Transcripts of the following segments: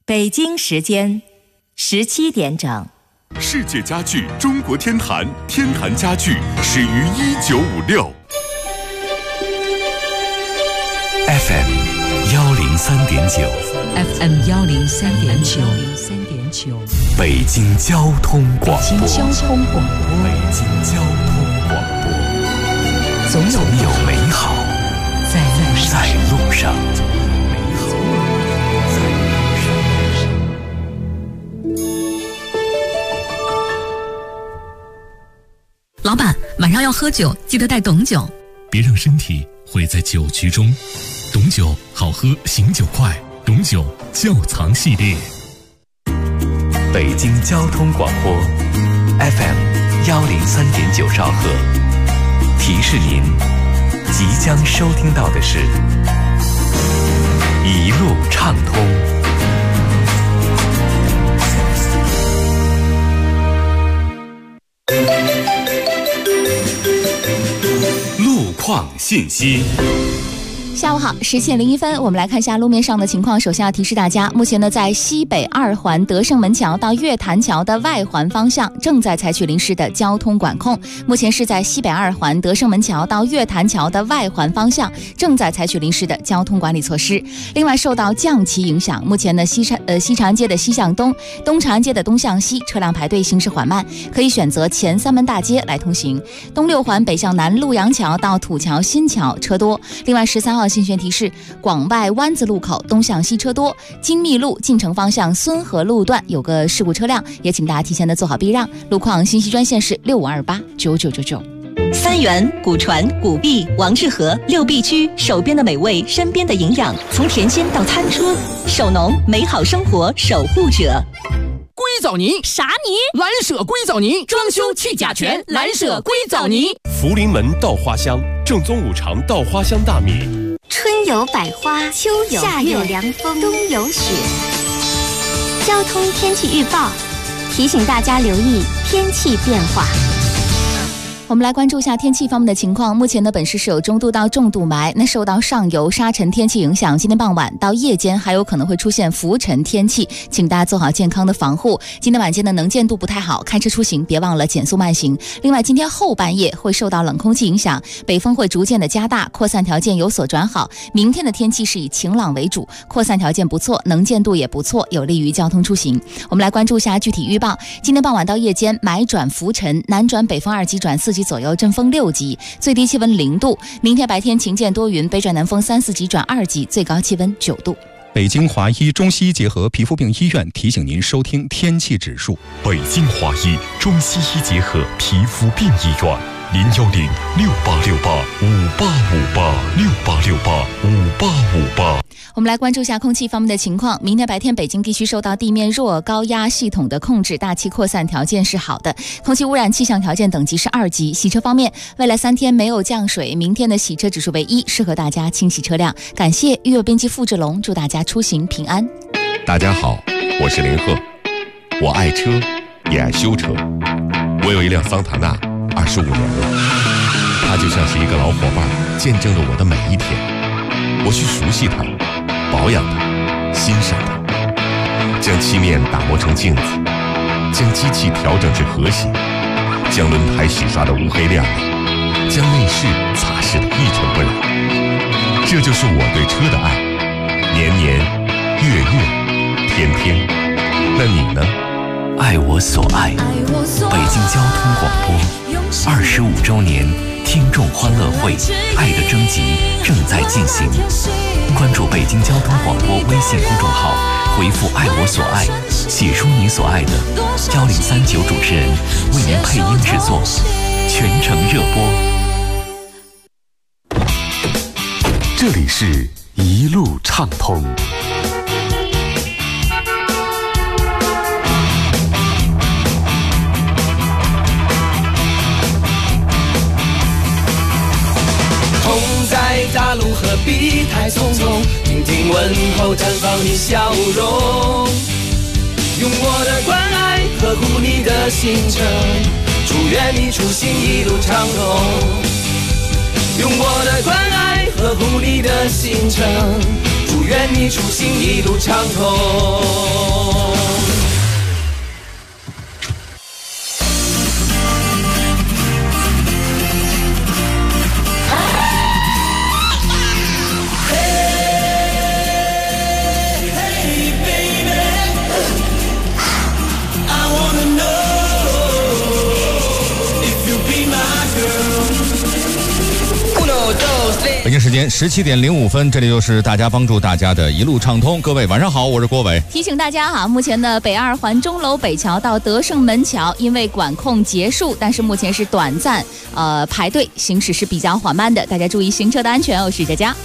北京时间17点整。 世界家具中国天坛，天坛家具始于1956。 FM 103.9 FM 103.9 北京交通广播。 北京交通广播。 北京交通广播。总有美好在路上。 老板，晚上要喝酒，记得带董酒。 别让身体毁在酒局中。董酒好喝，醒酒快。董酒窖藏系列。 北京交通广播 FM 103.9兆赫。提示您，即将收听到的是一路畅通。 路况信息。 下午好，17点01分，我们来看一下路面上的情况。首先要提示大家，目前呢，在西北2环德胜门桥到月坛桥的外环方向正在采取临时的交通管控。目前是在西北2环德胜门桥到月坛桥的外环方向正在采取临时的交通管理措施。另外，受到降旗影响，目前呢西长安街的西向东、东长安街的东向西车辆排队行驶缓慢，可以选择前三门大街来通行。东6环北向南陆阳桥到土桥新桥车多。另外13号信宣提示，广外湾子路口东向西车多，精密路进城方向孙河路段有个事故车辆，也请大家提前的做好避让。路况信息专线是65289999。 三元、古传、古碧、王致和6必居，手边的美味，身边的营养，从甜心到餐桌，手农美好生活守护者。 硅藻泥啥泥？ 蓝舍硅藻泥，装修去甲醛，蓝舍硅藻泥。 福临门稻花香，正宗五常稻花香大米。 春有百花，秋有夏有凉风，冬有雪。交通天气预报提醒大家留意天气变化。 我们来关注一下天气方面的情况。目前呢，本市是有中度到重度霾，那受到上游沙尘天气影响，今天傍晚到夜间还有可能会出现浮尘天气，请大家做好健康的防护。今天晚间的能见度不太好，开车出行别忘了减速慢行。另外，今天后半夜会受到冷空气影响，北风会逐渐的加大，扩散条件有所转好。明天的天气是以晴朗为主，扩散条件不错，能见度也不错，有利于交通出行。我们来关注一下具体预报。今天傍晚到夜间，霾转浮尘，南转北风2级转4级左右，阵风6级，最低气温0度。明天白天晴间多云，北转南风3、4级转2级，最高气温9度。 北京华医中西医结合皮肤病医院提醒您收听天气指数。 北京华医中西医结合皮肤病医院，0106868585858，68685858。 我们来关注一下空气方面的情况。明天白天北京地区受到地面弱高压系统的控制，大气扩散条件是好的，空气污染气象条件等级是2级。洗车方面，未来3天没有降水，明天的洗车指数为1，适合大家清洗车辆。感谢育幼编辑付志龙，祝大家出行平安。 大家好，我是林鹤，我爱车也爱修车。我有一辆桑塔纳25年了，它就像是一个老伙伴，见证了我的每一天。我去熟悉它，保养它，欣赏它，将漆面打磨成镜子，将机器调整至和谐，将轮胎洗刷得乌黑亮丽，将内饰擦拭得一尘不染。这就是我对车的爱，年年月月天天。那你呢？ 爱我所爱，北京交通广播25周年听众欢乐会爱的征集正在进行，关注北京交通广播微信公众号，回复爱我所爱，写出你所爱的，1039主持人为您配音制作，全程热播。 这里是一路畅通。 在大路何必太匆匆，听听问候，绽放你笑容。用我的关爱呵护你的行程，祝愿你出行一路畅通。用我的关爱呵护你的行程，祝愿你你初心一路畅通。 北京时间17点05分，这里就是大家帮助大家的一路畅通。各位晚上好，我是郭伟。 提醒大家哈，目前的北二环钟楼北桥到德胜门桥，因为管控结束，但是目前是短暂排队，行驶是比较缓慢的，大家注意行车的安全哦。是佳佳。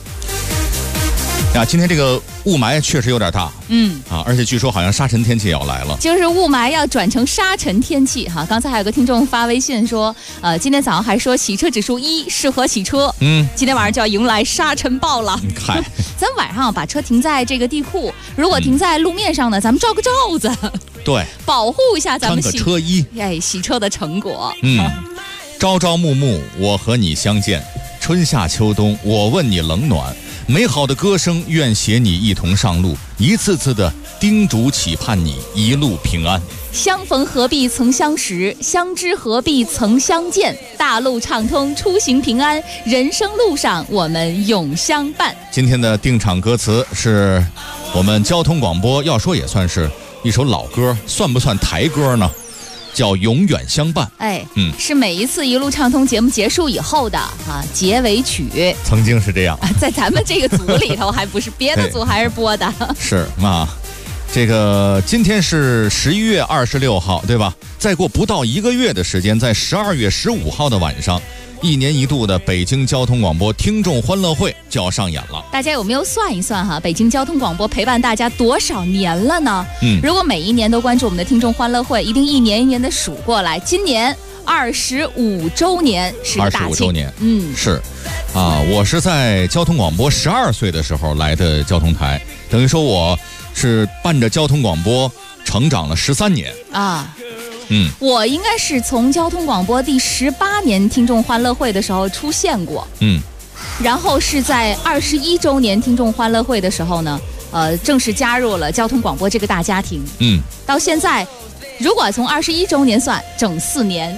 今天这个雾霾确实有点大，而且据说好像沙尘天气也要来了， 就是雾霾要转成沙尘天气哈。刚才还有个听众发微信说，今天早上还说洗车指数1，适合洗车，今天晚上就要迎来沙尘暴了。 嗨， 咱晚上把车停在这个地库，如果停在路面上呢，咱们罩个罩子， 对， 保护一下咱们穿个车衣， 洗车的成果。 朝朝暮暮我和你相见，春夏秋冬我问你冷暖。美好的歌声愿携你一同上路，一次次的叮嘱期盼你一路平安。 相逢何必曾相识，相知何必曾相见。大路畅通，出行平安，人生路上我们永相伴。 今天的定场歌词是我们交通广播，要说也算是一首老歌，算不算台歌呢？叫永远相伴。 是每一次一路畅通节目结束以后的结尾曲。 曾经是这样， 在咱们这个组里头，还不是别的组还是播的。 是啊，这个今天是11月26号，对吧？再过不到1个月的时间，在12月15号的晚上，1年1度的北京交通广播听众欢乐会就要上演了。 大家有没有算一算哈？北京交通广播陪伴大家多少年了呢？如果每一年都关注我们的听众欢乐会，一定一年一年的数过来。今年25周年是个大庆。25 周年，是啊，我是在交通广播12岁的时候来的交通台，等于说我是伴着交通广播成长了13年啊。我应该是从交通广播第18年听众欢乐会的时候出现过，然后是在21周年听众欢乐会的时候呢，正式加入了交通广播这个大家庭，到现在，如果从21周年算，整4年，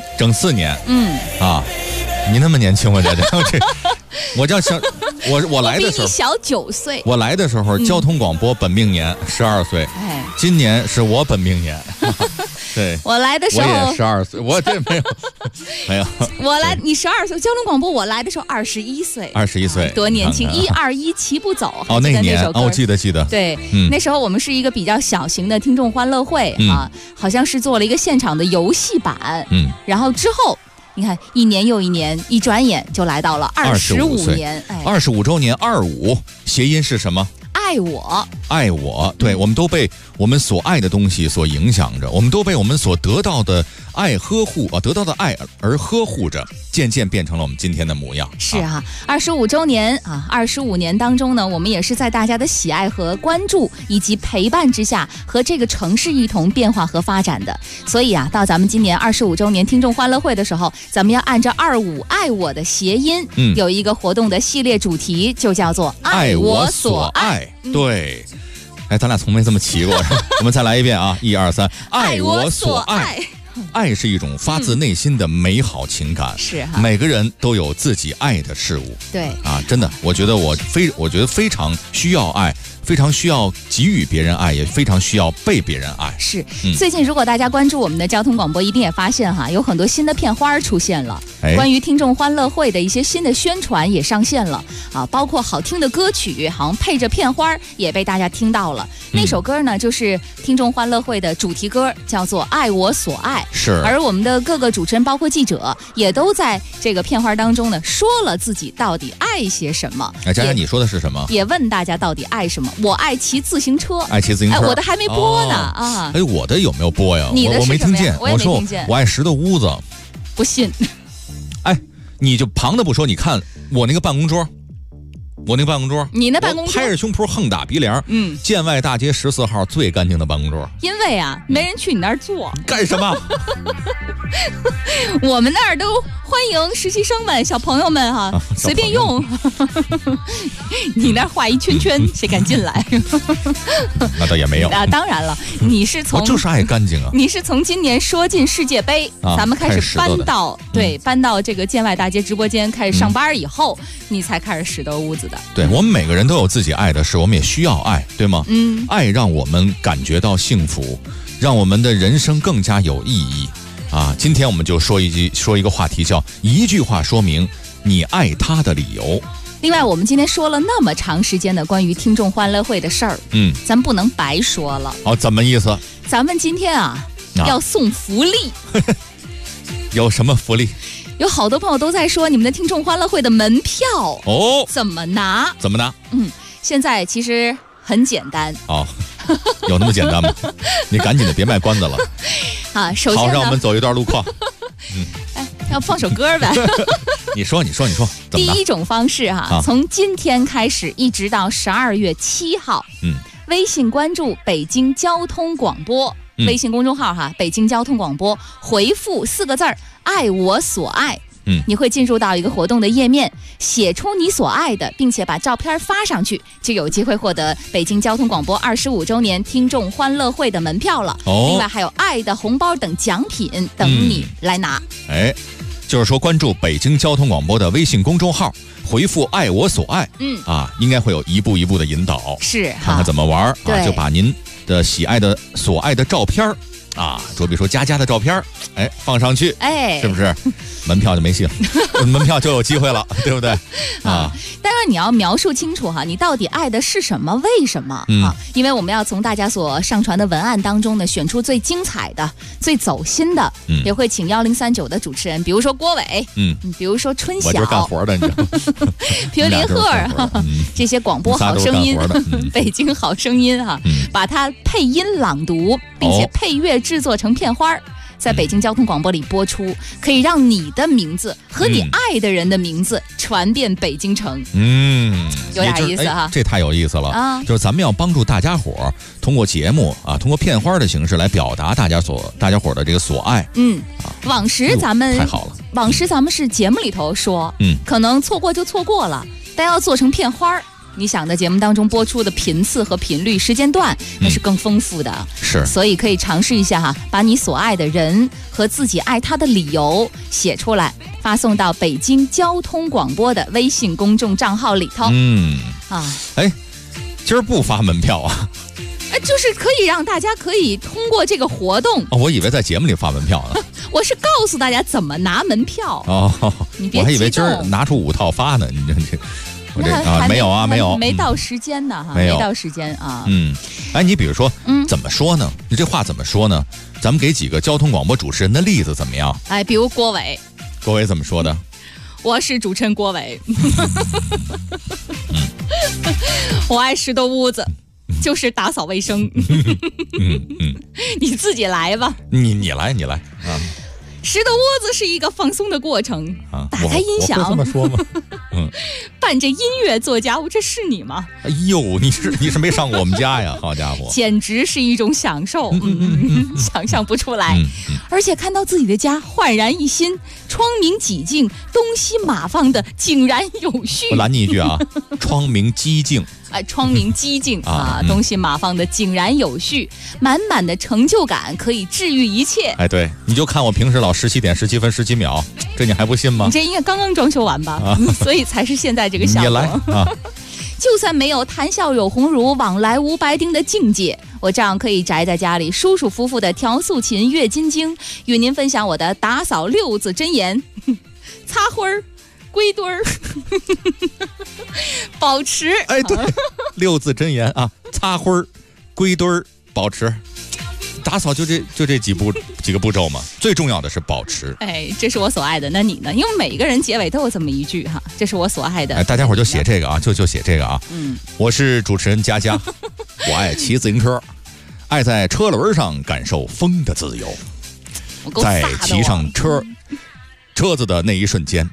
你那么年轻，我觉得我叫小我来的时候比你小9岁， 我来的时候交通广播本命年12岁，今年是我本命年。对， 我来的时候我也12岁，我这没有。 我来，你12岁，交通广播我来的时候21岁 ，21岁， 多年轻！121齐步走。 那一年我记得。 对，那时候我们是一个比较小型的听众欢乐会好像是做了一个现场的游戏版，然后之后你看1年又1年，一转眼就来到了25年 ，25周年，25谐音是什么？爱我，对，我们都被我们所爱的东西所影响着，我们都被我们所得到的爱呵护得到的爱而呵护着，渐渐变成了我们今天的模样。 是25周年25年当中呢，我们也是在大家的喜爱和关注以及陪伴之下，和这个城市一同变化和发展的。所以到咱们今年25周年听众欢乐会的时候，咱们要按照25爱我的谐音，有一个活动的系列主题，就叫做爱我所爱。 对，咱俩从没这么齐过。我们再来一遍1、2、3，爱我所爱。爱是一种发自内心的美好情感， 是每个人都有自己爱的事物。 对真的，我觉得非常需要爱，非常需要给予别人爱，也非常需要被别人爱。 是，最近如果大家关注我们的交通广播，一定也发现有很多新的片花出现了，关于听众欢乐会的一些新的宣传也上线了包括好听的歌曲，好像配着片花也被大家听到了。那首歌呢，就是听众欢乐会的主题歌，叫做《爱我所爱》。 是， 而我们的各个主持人，包括记者，也都在这个片花当中呢，说了自己到底爱些什么。 佳佳，你说的是什么？ 也问大家到底爱什么。我爱骑自行车，我的还没播呢我的有没有播呀？ 你的我没听见。 我也没听见。 我爱石头屋子， 不信。 你就旁的不说，你看我那个办公桌， 我那办公桌， 你那办公桌， 拍着胸脯横打鼻梁。建外大街14号最干净的办公桌。 因为啊，没人去你那儿坐。 干什么？ 我们那儿都欢迎实习生们、小朋友们哈，随便用。你那儿画一圈圈，谁敢进来？ 那倒也没有啊。当然了，你是从我就是爱干净啊。 你是从今年说进世界杯，咱们开始搬到搬到这个建外大街直播间开始上班以后，你才开始拾掇屋子的。 对，我们每个人都有自己爱的事，我们也需要爱，对吗？爱让我们感觉到幸福，让我们的人生更加有意义啊！今天我们就说一个话题，叫一句话说明你爱他的理由。 另外，我们今天说了那么长时间的关于听众欢乐会的事儿，咱不能白说了。 哦，怎么意思？ 咱们今天要送福利。 有什么福利？ 有好多朋友都在说你们的听众欢乐会的门票怎么拿？ 怎么拿？ 现在其实很简单哦，有那么简单吗？你赶紧的，别卖关子了啊！首先好，让我们走一段路况。 要放首歌呗。 你说， 第一种方式从今天开始一直到12月7号，微信关注北京交通广播。微信公众号北京交通广播，回复4个字爱我所爱，你会进入到一个活动的页面，写出你所爱的，并且把照片发上去，就有机会获得北京交通广播25周年听众欢乐会的门票了。另外还有爱的红包等奖品等你来拿。 就是说关注北京交通广播的微信公众号，回复爱我所爱，应该会有一步一步的引导， 是看看怎么玩就把您的喜爱的所爱的照片就比如说佳佳的照片放上去，是不是门票就没戏了？门票就有机会了，对不对？ 当然你要描述清楚你到底爱的是什么，为什么因为我们要从大家所上传的文案当中呢，选出最精彩的、最走心的，也会请1039的主持人，比如说郭伟，比如说春晓， 我就是干活的，你知道比如林鹤这些广播好声音，北京好声音把它配音朗读，并且配乐制作成片花，在北京交通广播里播出，可以让你的名字和你爱的人的名字传遍北京城。有点意思这太有意思了就是咱们要帮助大家伙通过节目通过片花的形式来表达大家伙的这个所爱。 往时咱们太好了， 往时咱们是节目里头说，可能错过就错过了，但要做成片花，你想的节目当中播出的频次和频率、时间段，那是更丰富的。 是， 所以可以尝试一下把你所爱的人和自己爱他的理由写出来，发送到北京交通广播的微信公众账号里头。 今儿不发门票就是可以让大家可以通过这个活动。 我以为在节目里发门票呢。 我是告诉大家怎么拿门票。你别激动， 我还以为今儿拿出5套发呢。你这。没有没到时间呢没到时间你比如说怎么说呢？你这话怎么说呢？咱们给几个交通广播主持人的例子怎么样？ 比如郭伟怎么说的？ 我是主持人郭伟。我爱拾掇屋子，就是打扫卫生。你自己来吧。 你来拾掇屋子是一个放松的过程打开音响， 我会这么说吗？ 伴着音乐做家务，这是你吗？ 哎呦，你是没上过我们家呀，好家伙， 简直是一种享受，想象不出来。而且看到自己的家焕然一新，窗明几净，东西码放的井然有序。 我拦你一句窗明几净。 窗明几净东西码放的井然有序，满满的成就感，可以治愈一切。 对，你就看我平时老17点17分17秒，这你还不信吗？ 你这应该刚刚装修完吧？所以才是现在这个效果。 你来就算没有谈笑有鸿儒，往来无白丁的境界，我照样可以宅在家里舒舒服服的调素琴、阅金经，与您分享我的打扫6字真言：擦灰儿、归堆儿。保持对，6字真言擦灰儿、归堆儿、保持。打扫就这几个步骤嘛，最重要的是保持。 这是我所爱的。那你呢？因为每一个人结尾都有这么一句这是我所爱的。 大家伙就写这个就写这个我是主持人佳佳，我爱骑自行车，爱在车轮上感受风的自由，在骑上车子的那一瞬间，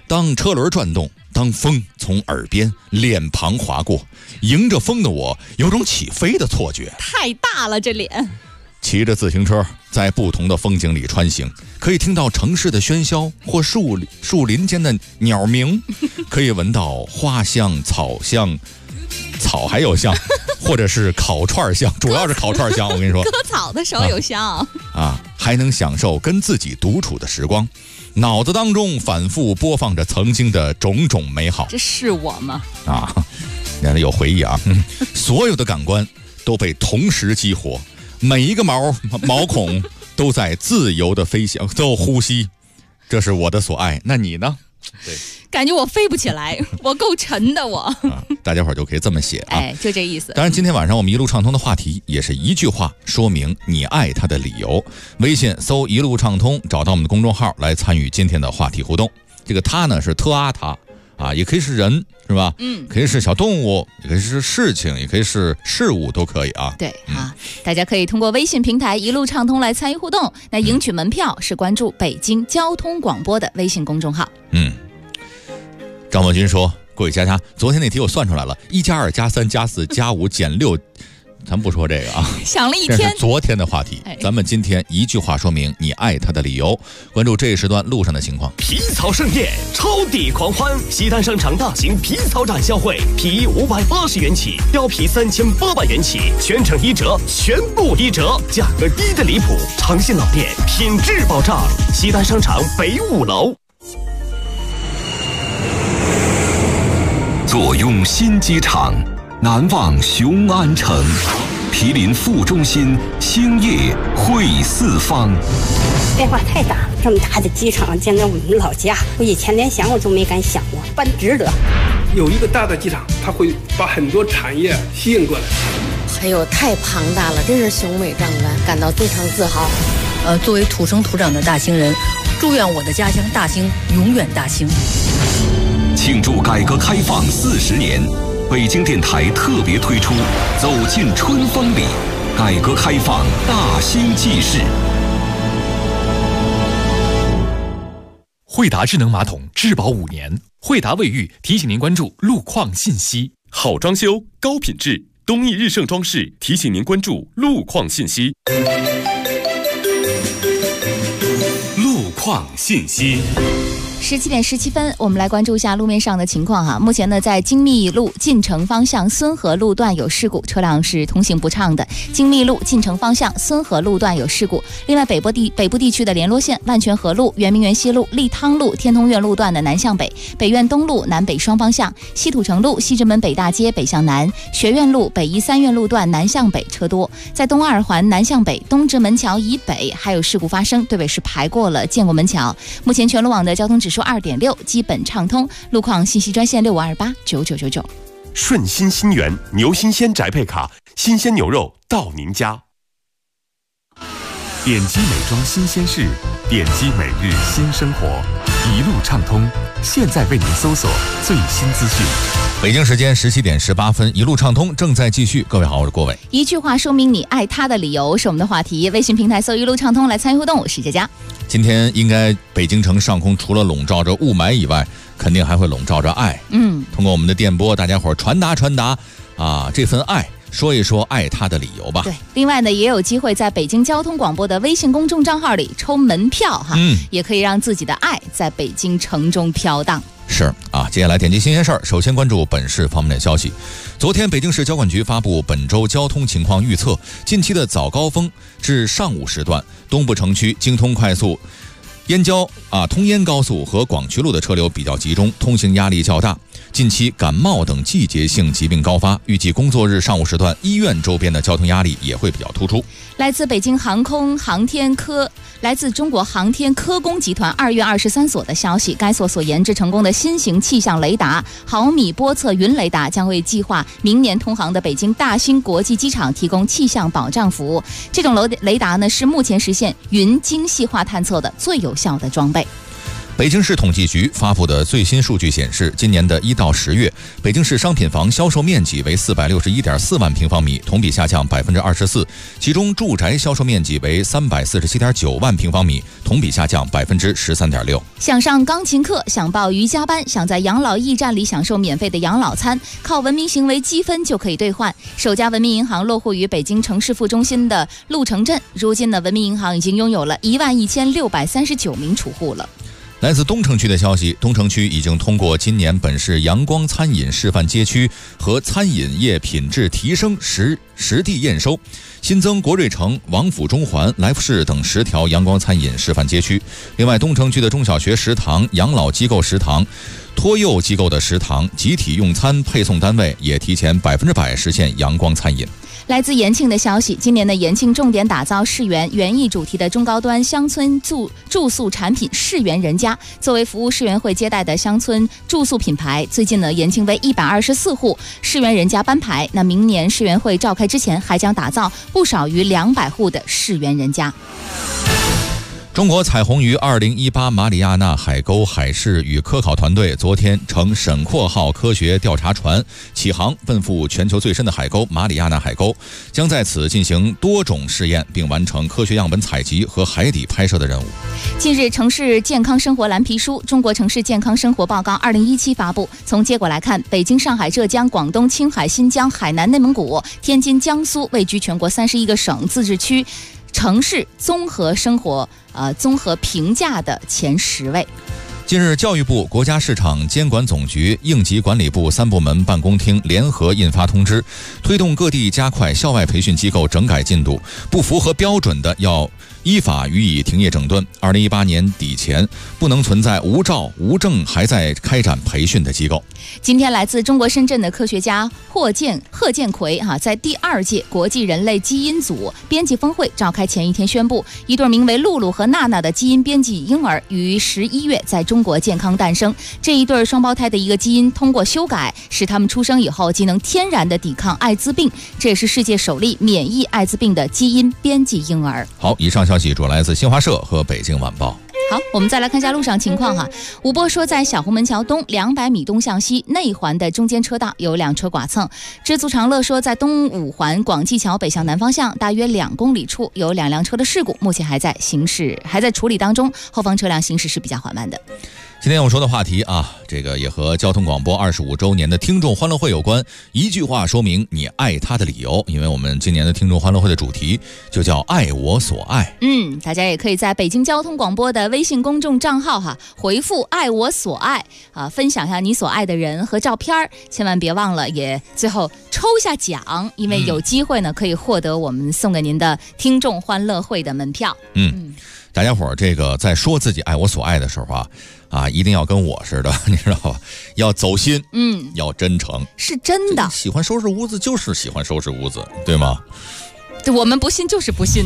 当车轮转动，当风从耳边、脸庞划过，迎着风的我有种起飞的错觉。 太大了，这脸。 骑着自行车在不同的风景里穿行，可以听到城市的喧嚣或树林间的鸟鸣，可以闻到花香、草香，草还有香，或者是烤串香，主要是烤串香。我跟你说， 割草的时候有香还能享受跟自己独处的时光，脑子当中反复播放着曾经的种种美好。 这是我吗？ 原来有回忆啊！所有的感官都被同时激活。每一个毛孔都在自由的飞翔，都呼吸，这是我的所爱。那你呢？ 对，感觉我飞不起来，我够沉的我。 大家伙就可以这么写就这意思。 当然，今天晚上我们一路畅通的话题也是一句话说明你爱他的理由。微信搜一路畅通，找到我们的公众号来参与今天的话题互动。这个他呢是特阿他。也可以是人，是吧？可以是小动物，也可以是事情，也可以是事物，都可以啊。 对大家可以通过微信平台一路畅通来参与互动。那赢取门票是关注北京交通广播的微信公众号。 张茂军说：“各位家，昨天那题我算出来了，1+2+3+4+5+6。”咱不说这个想了一天。 这是昨天的话题，咱们今天一句话说明你爱他的理由。关注这一时段路上的情况。 皮草盛宴，超抵狂欢！西单商场大型皮草展销会，皮衣580元起，貂皮3800元起，全程1折，全部1折，价格低的离谱。诚信老店，品质保障。西单商场北5楼。 坐拥新机场，难忘雄安城，毗邻副中心，兴业汇四方。 变化太大了，这么大的机场建在我们老家，我以前连想我都没敢想过，办值得。 有一个大的机场，它会把很多产业吸引过来。 还有太庞大了，真是雄伟壮观，感到非常自豪。 作为土生土长的大兴人，祝愿我的家乡大兴永远大兴。 庆祝改革开放40年，北京电台特别推出《走进春风里》，改革开放大兴纪事。 惠达智能马桶质保5年，惠达卫浴提醒您关注路况信息。 好装修，高品质，东义日盛装饰提醒您关注路况信息。路况信息。 17点17分，我们来关注一下路面上的情况目前呢，在京密路进城方向孙河路段有事故，车辆是通行不畅的。京密路进城方向孙河路段有事故。另外，北部地区的联络线万泉河路、圆明园西路、利汤路、天通苑路段的南向北、北苑东路南北双方向、西土城路、西直门北大街北向南、学院路、北一三院路段南向北车多。在东二环南向北、东直门桥以北还有事故发生，队尾是排过了建国门桥。目前全路网的交通指数2.6，基本畅通。路况信息专线65289999。 顺心新源牛新鲜宅配卡，新鲜牛肉到您家。点击美妆新鲜事，点击每日新生活，一路畅通。现在为您搜索最新资讯。 北京时间17点18分，一路畅通正在继续。各位好，我是郭伟。 一句话说明你爱他的理由是我们的话题，微信平台搜一路畅通来参与互动。我是佳佳。 今天应该北京城上空除了笼罩着雾霾以外，肯定还会笼罩着爱。通过我们的电波，大家伙传达这份爱，说一说爱他的理由吧。 对，另外呢，也有机会在北京交通广播的微信公众账号里抽门票也可以让自己的爱在北京城中飘荡。 是接下来点击新鲜事儿，首先关注本市方面的消息。昨天北京市交管局发布本周交通情况预测，近期的早高峰至上午时段，东部城区京通快速、通燕高速和广渠路的车流比较集中，通行压力较大。近期感冒等季节性疾病高发，预计工作日上午时段医院周边的交通压力也会比较突出。 来自中国航天科工集团2月23所的消息，该所研制成功的新型气象雷达毫米波测云雷达将为计划明年通航的北京大兴国际机场提供气象保障服务。这种雷达呢，是目前实现云精细化探测的最有效的装备。 北京市统计局发布的最新数据显示，今年的1到10月，北京市商品房销售面积为461.4万平方米，同比下降24%，其中住宅销售面积为347.9万平方米，同比下降13.6%。 想上钢琴课，想报瑜伽班，想在养老驿站里享受免费的养老餐，靠文明行为积分就可以兑换。首家文明银行落户于北京城市副中心的鹿城镇，如今呢，文明银行已经拥有了11639名储户了。 来自东城区的消息，东城区已经通过今年本市阳光餐饮示范街区和餐饮业品质提升实地验收，新增国瑞城、王府中环、来福士等10条阳光餐饮示范街区。另外，东城区的中小学食堂、养老机构食堂、托幼机构的食堂、集体用餐配送单位也提前100%实现阳光餐饮。 来自延庆的消息，今年的延庆重点打造世园园艺主题的中高端乡村住宿产品世园人家，作为服务世园会接待的乡村住宿品牌，最近呢，延庆为124户世园人家颁牌。那明年世园会召开之前，还将打造不少于200户的世园人家。 中国彩虹鱼2018马里亚纳海沟海事与科考团队昨天乘沈括号科学调查船启航，奔赴全球最深的海沟马里亚纳海沟，将在此进行多种试验，并完成科学样本采集和海底拍摄的任务。 近日，城市健康生活蓝皮书《中国城市健康生活报告2017》发布。从结果来看，北京、上海、浙江、广东、青海、新疆、海南、内蒙古、天津、江苏位居全国31个省、自治区城市综合评价的前10位。 近日，教育部、国家市场监管总局、应急管理部3部门办公厅联合印发通知，推动各地加快校外培训机构整改进度，不符合标准的要依法予以停业整顿。2018年底前，不能存在无照无证还在开展培训的机构。 今天，来自中国深圳的科学家贺建奎在第2届国际人类基因组编辑峰会召开前一天宣布，一对名为露露和娜娜的基因编辑婴儿于11月在中国健康诞生。这一对双胞胎的一个基因通过修改，使他们出生以后即能天然的抵抗艾滋病，这也是世界首例免疫艾滋病的基因编辑婴儿。 好，以上消息主要来自新华社和北京晚报。 好，我们再来看一下路上情况哈。五波说，在小红门桥东200米东向西内环的中间车道有2车剐蹭。知足常乐说，在东五环广济桥北向南方向大约2公里处有2辆车的事故，目前还在处理当中，后方车辆行驶是比较缓慢的。 今天我说的话题啊，这个也和交通广播25周年的听众欢乐会有关。一句话说明你爱它的理由，因为我们今年的听众欢乐会的主题就叫爱我所爱。 大家也可以在北京交通广播的微信公众账号回复爱我所爱分享一下你所爱的人和照片，千万别忘了也最后抽一下奖，因为有机会呢可以获得我们送给您的听众欢乐会的门票。 大家伙儿这个在说自己爱我所爱的时候一定要跟我似的，你知道吧？要走心，要真诚， 是真的。 喜欢收拾屋子就是喜欢收拾屋子，对吗？ 我们不信就是不信。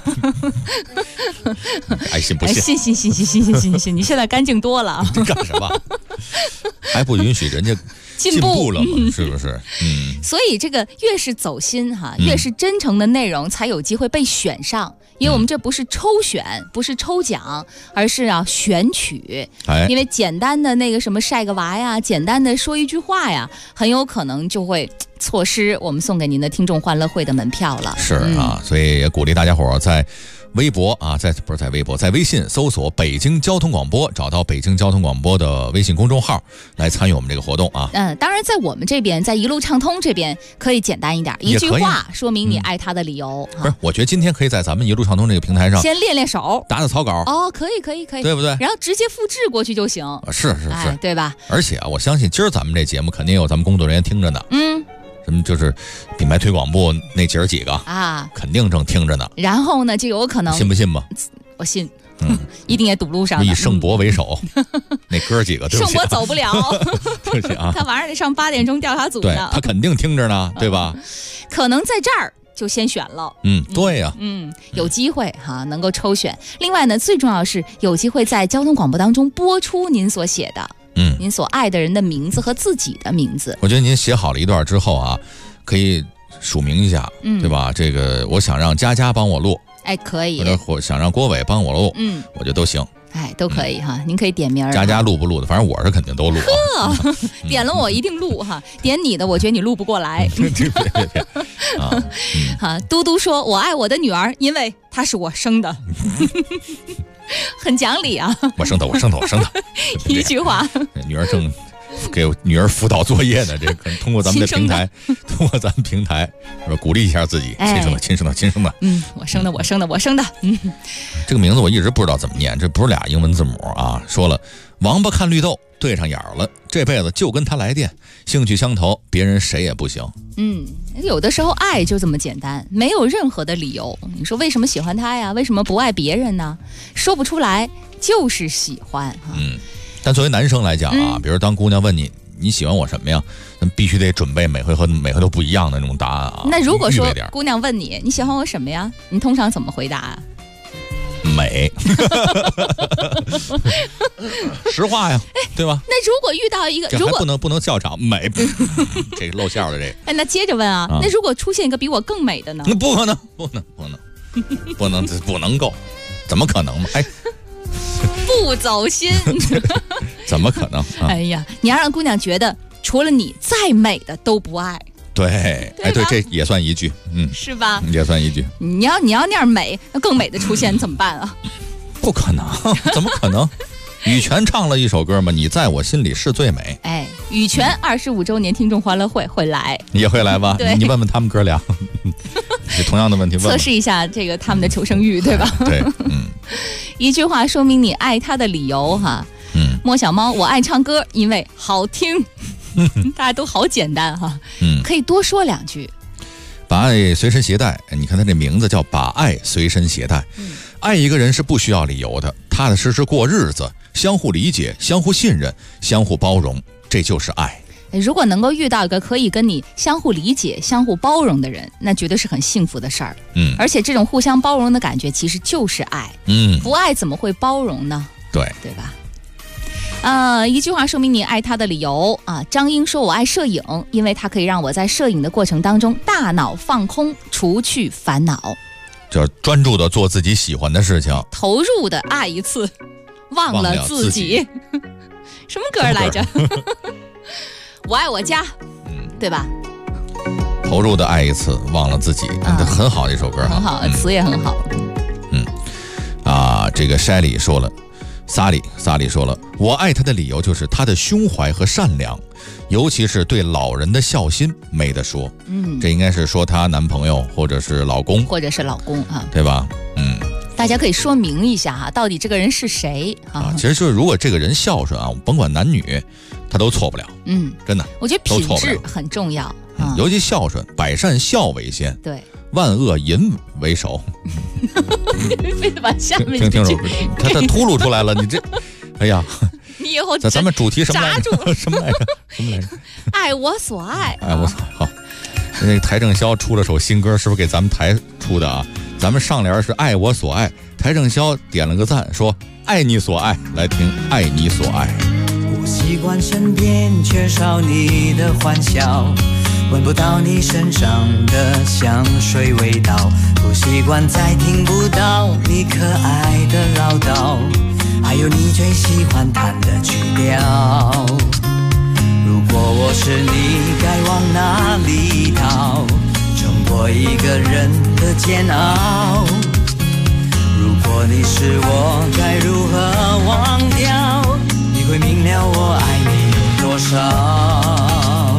爱信不信？ 信！你现在干净多了。 你干什么？还不允许人家进步了吗？是不是？ 所以这个越是走心越是真诚的内容才有机会被选上。因为我们这不是抽选，不是抽奖，而是选取。因为简单的那个什么晒个娃呀，简单的说一句话呀，很有可能就会错失我们送给您的听众欢乐会的门票了。 是所以也鼓励大家伙在微博在微信搜索北京交通广播，找到北京交通广播的微信公众号来参与我们这个活动当然在我们这边，在一路畅通这边可以简单一点，一句话说明你爱他的理由。 不是，我觉得今天可以在咱们一路畅通这个平台上先练练手， 打草稿。 可以， 对不对？ 然后直接复制过去就行。 是， 对吧？ 而且我相信今儿咱们这节目肯定有咱们工作人员听着呢。什么就是品牌推广部那姐儿几个肯定正听着呢。 然后呢，就有可能， 信不信吧？ 我信。一定也堵路上。 以盛博为首，那哥几个，对不起， 盛博走不了， 对不起他晚上得上8点钟调查组呢。 对，他肯定听着呢，对吧？ 可能在这儿就先选了。 对呀。 有机会能够抽选。另外呢，最重要是有机会在交通广播当中播出您所写的。您所爱的人的名字和自己的名字。 我觉得您写好了一段之后可以署名一下，对吧？这个我想让佳佳帮我录， 可以。 或者想让郭伟帮我录，我觉得都行。 哎，都可以哈，您可以点名。 家录不录的，反正我是肯定都录。 点了我一定录哈，点你的我觉得你录不过来。好，嘟嘟说我爱我的女儿，因为她是我生的。很讲理啊！ 我生的。 一句话， 女儿正给女儿辅导作业呢，这可能通过咱们的平台，说鼓励一下自己，亲生的。 我生的。 这个名字我一直不知道怎么念，这不是俩英文字母啊。说了，王八看绿豆对上眼了，这辈子就跟他来电，兴趣相投，别人谁也不行。 有的时候爱就这么简单，没有任何的理由。你说为什么喜欢他呀？为什么不爱别人呢？说不出来，就是喜欢。 但作为男生来讲啊，比如当姑娘问你喜欢我什么呀，咱必须得准备每回都不一样的那种答案啊。 那如果说姑娘问你喜欢我什么呀，你通常怎么回答啊？ 美。实话呀，对吧？ 那如果遇到一个， 这还不能笑场，美，这个露馅的这个。 那接着问啊，那如果出现一个比我更美的呢？ 那不可能，不能够，怎么可能嘛？哎， 不走心， 怎么可能？ 哎呀，你要让姑娘觉得除了你再美的都不爱。 对，对，这也算一句， 是吧？ 也算一句。 你要那样美，那更美的出现怎么办啊？ 不可能，怎么可能？羽泉唱了一首歌嘛，你在我心里是最美。 哎，羽泉25周年听众欢乐会会来， 也会来吧？你问问他们哥俩，同样的问题问， 测试一下这个他们的求生欲，对吧？ 对， 一句话说明你爱他的理由哈。莫小猫，我爱唱歌，因为好听。大家都好简单哈，可以多说两句。 把爱随身携带，你看他这名字叫把爱随身携带。爱一个人是不需要理由的，踏踏实实过日子，相互理解，相互信任，相互包容，这就是爱。 如果能够遇到一个可以跟你相互理解、相互包容的人，那绝对是很幸福的事儿。而且这种互相包容的感觉其实就是爱。不爱怎么会包容呢？对吧？一句话说明你爱他的理由啊。张英说我爱摄影，因为它可以让我在摄影的过程当中大脑放空，除去烦恼， 就专注的做自己喜欢的事情， 投入的爱一次，忘了自己。什么歌来着？我爱我家，对吧？ 投入的爱一次，忘了自己，很好的一首歌， 很好，词也很好。 这个筛里说了。萨里说了，我爱他的理由就是他的胸怀和善良，尤其是对老人的孝心没得说。这应该是说她男朋友或者是老公啊，对吧？ 大家可以说明一下哈，到底这个人是谁啊？ 其实就是如果这个人孝顺啊，甭管男女，他都错不了。真的， 我觉得品质很重要， 尤其孝顺，百善孝为先。 对。 万恶淫为首。 非得把下面听说他秃噜出来了，你这，哎呀！ 你以后咱们主题什么来着？什么来着？ 爱我所爱。 爱我所爱。好，那个邰正宵出了首新歌，是不是给咱们台出的啊？咱们上联是爱我所爱，邰正宵点了个赞，说爱你所爱。来听爱你所爱。 不习惯身边缺少你的欢笑，闻不到你身上的香水味道，不习惯再听不到你可爱的唠叨，还有你最喜欢弹的曲调。如果我是你，该往哪里逃？撑过一个人的煎熬。如果你是我，该如何忘掉？你会明了我爱你有多少。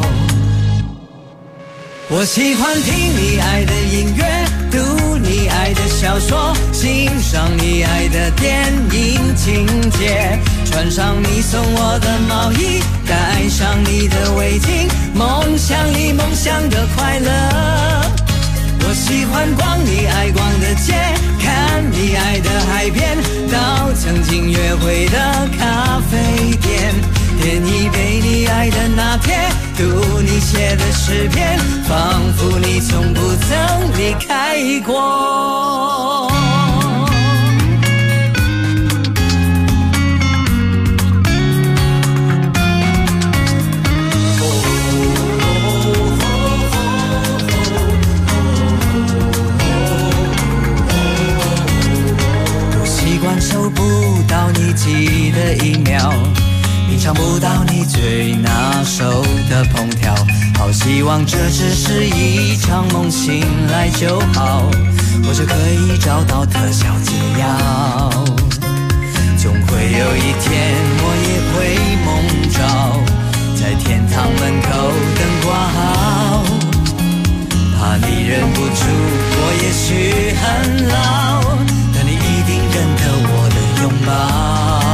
我喜欢听你爱的音乐，读你爱的小说，欣赏你爱的电影情节，穿上你送我的毛衣，戴上你的围巾，梦想你梦想的快乐。我喜欢逛你爱逛的街，看你爱的海边，到曾经约会的咖啡店，点一杯你爱的拿铁，读你写的诗篇，仿佛你从不曾离开过。收不到你望这只是一场梦，醒来就好，或者可以找到特效解药。总会有一天我也会梦着在天堂门口等挂号，怕你忍不住，我也许很老，但你一定认得我的拥抱。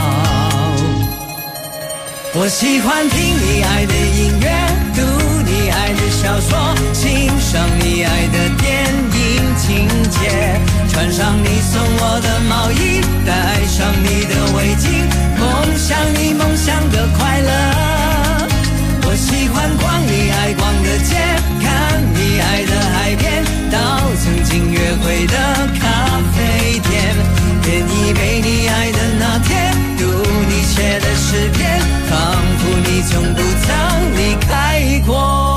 我喜欢听你爱的音乐，读你爱的小说，欣赏你爱的电影情节，穿上你送我的毛衣，戴上你的围巾，梦想你梦想的快乐。我喜欢逛你爱逛的街，看你爱的海边，到曾经约会的咖啡店，点一杯你爱的拿铁，读你写的诗篇，仿佛你从不曾离开过。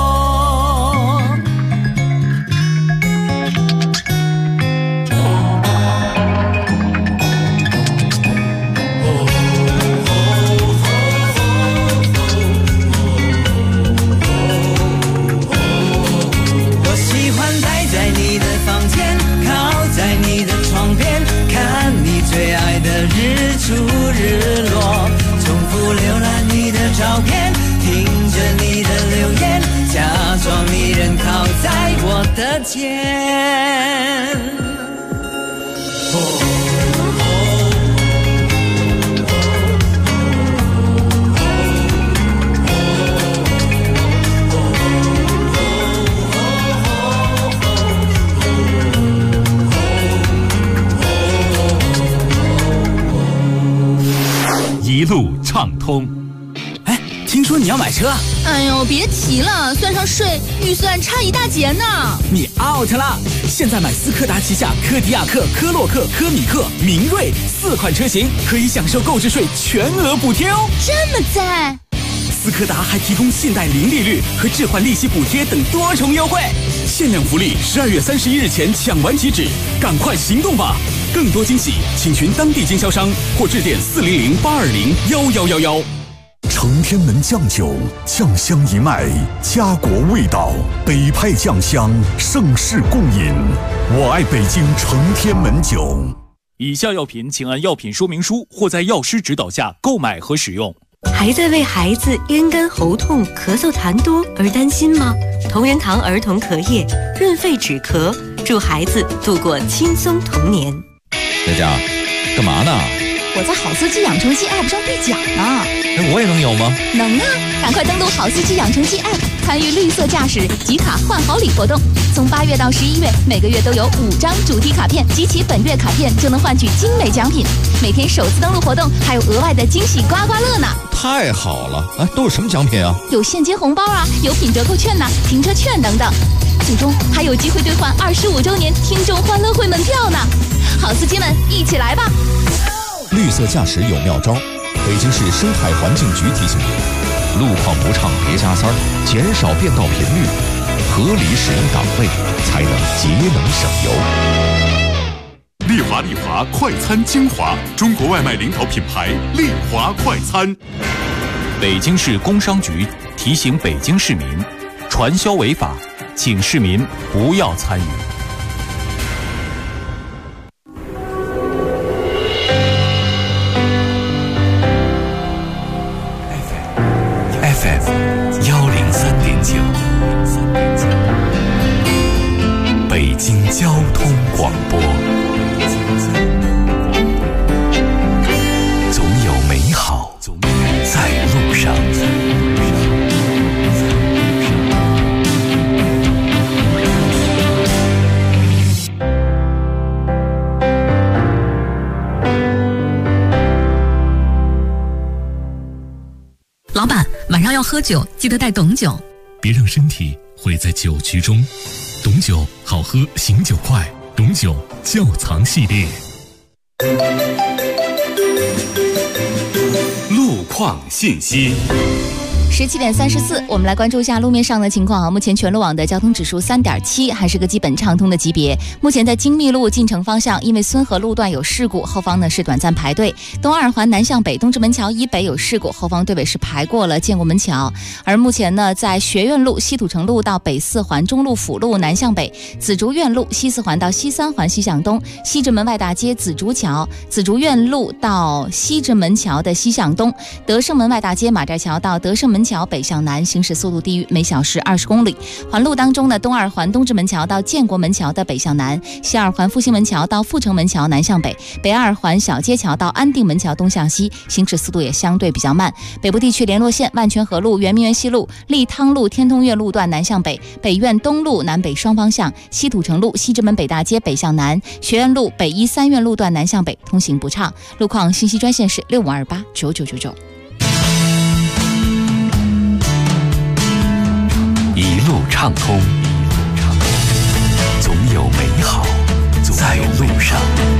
最爱的日出日落，重复浏览你的照片，听着你的留言，假装你人靠在我的肩。 一路畅通。 哎，听说你要买车？ 哎呦，别提了，算上税，预算差一大截呢。 你 out 了！现在买斯柯达旗下柯迪亚克、科洛克、科米克、明锐4款车型，可以享受购置税全额补贴哦。 这么赞！ 斯柯达还提供信贷零利率和置换利息补贴等多重优惠，限量福利，12月31日前抢完即止，赶快行动吧！更多惊喜，请询当地经销商或致电400-820-1111。 承天门酱酒，酱香一脉，家国味道，北派酱香，盛世共饮。我爱北京承天门酒。 以下药品请按药品说明书或在药师指导下购买和使用。 还在为孩子咽干喉痛、咳嗽痰多而担心吗？同仁堂儿童咳液，润肺止咳，助孩子度过轻松童年。 佳佳，干嘛呢？ 我在好司机养成记 App 上兑奖呢。 我也能有吗？ 能啊！赶快登录好司机养成记 App， 参与绿色驾驶集卡换好礼活动。从8月到11月，每个月都有5张主题卡片，集齐本月卡片就能换取精美奖品。每天首次登录活动还有额外的惊喜刮刮乐呢！ 太好了！哎，都有什么奖品啊？ 有现金红包啊，有品折扣券呐、停车券等等。最终还有机会兑换25周年听众欢乐会门票呢！好司机们，一起来吧！ 绿色驾驶有妙招，北京市生态环境局提醒您：路况不畅别加塞儿，减少变道频率，合理使用档位，才能节能省油。 丽华快餐精华，中国外卖领导品牌丽华快餐。 北京市工商局提醒北京市民，传销违法，请市民不要参与。 北京交通广播，总有美好在路上。 老板，晚上要喝酒，记得带懂酒。 别让身体毁在酒局中。懂酒好喝，醒酒快。懂酒窖藏系列。 路况信息。 17点34，我们来关注一下路面上的情况啊。目前全路网的交通指数3.7，还是个基本畅通的级别。目前在京密路进城方向，因为孙河路段有事故，后方呢是短暂排队。东二环南向北，东直门桥以北有事故，后方队尾是排过了建国门桥。而目前呢，在学院路、西土城路到北四环、中路辅路南向北，紫竹院路、西四环到西三环西向东，西直门外大街、紫竹桥、紫竹院路到西直门桥的西向东，德胜门外大街、马寨桥到德胜门桥北向南，行驶速度低于每小时20公里。环路当中呢，东二环东直门桥到建国门桥的北向南，西二环复兴门桥到阜成门桥南向北，北二环小街桥到安定门桥东向西，行驶速度也相对比较慢。北部地区联络线万泉河路、圆明园西路、立汤路、天通苑路段南向北，北苑东路南北双方向，西土城路、西直门北大街北向南，学院路、北一三院路段南向北，通行不畅。路况信息专线是65289999。 一路畅通，总有美好在路上。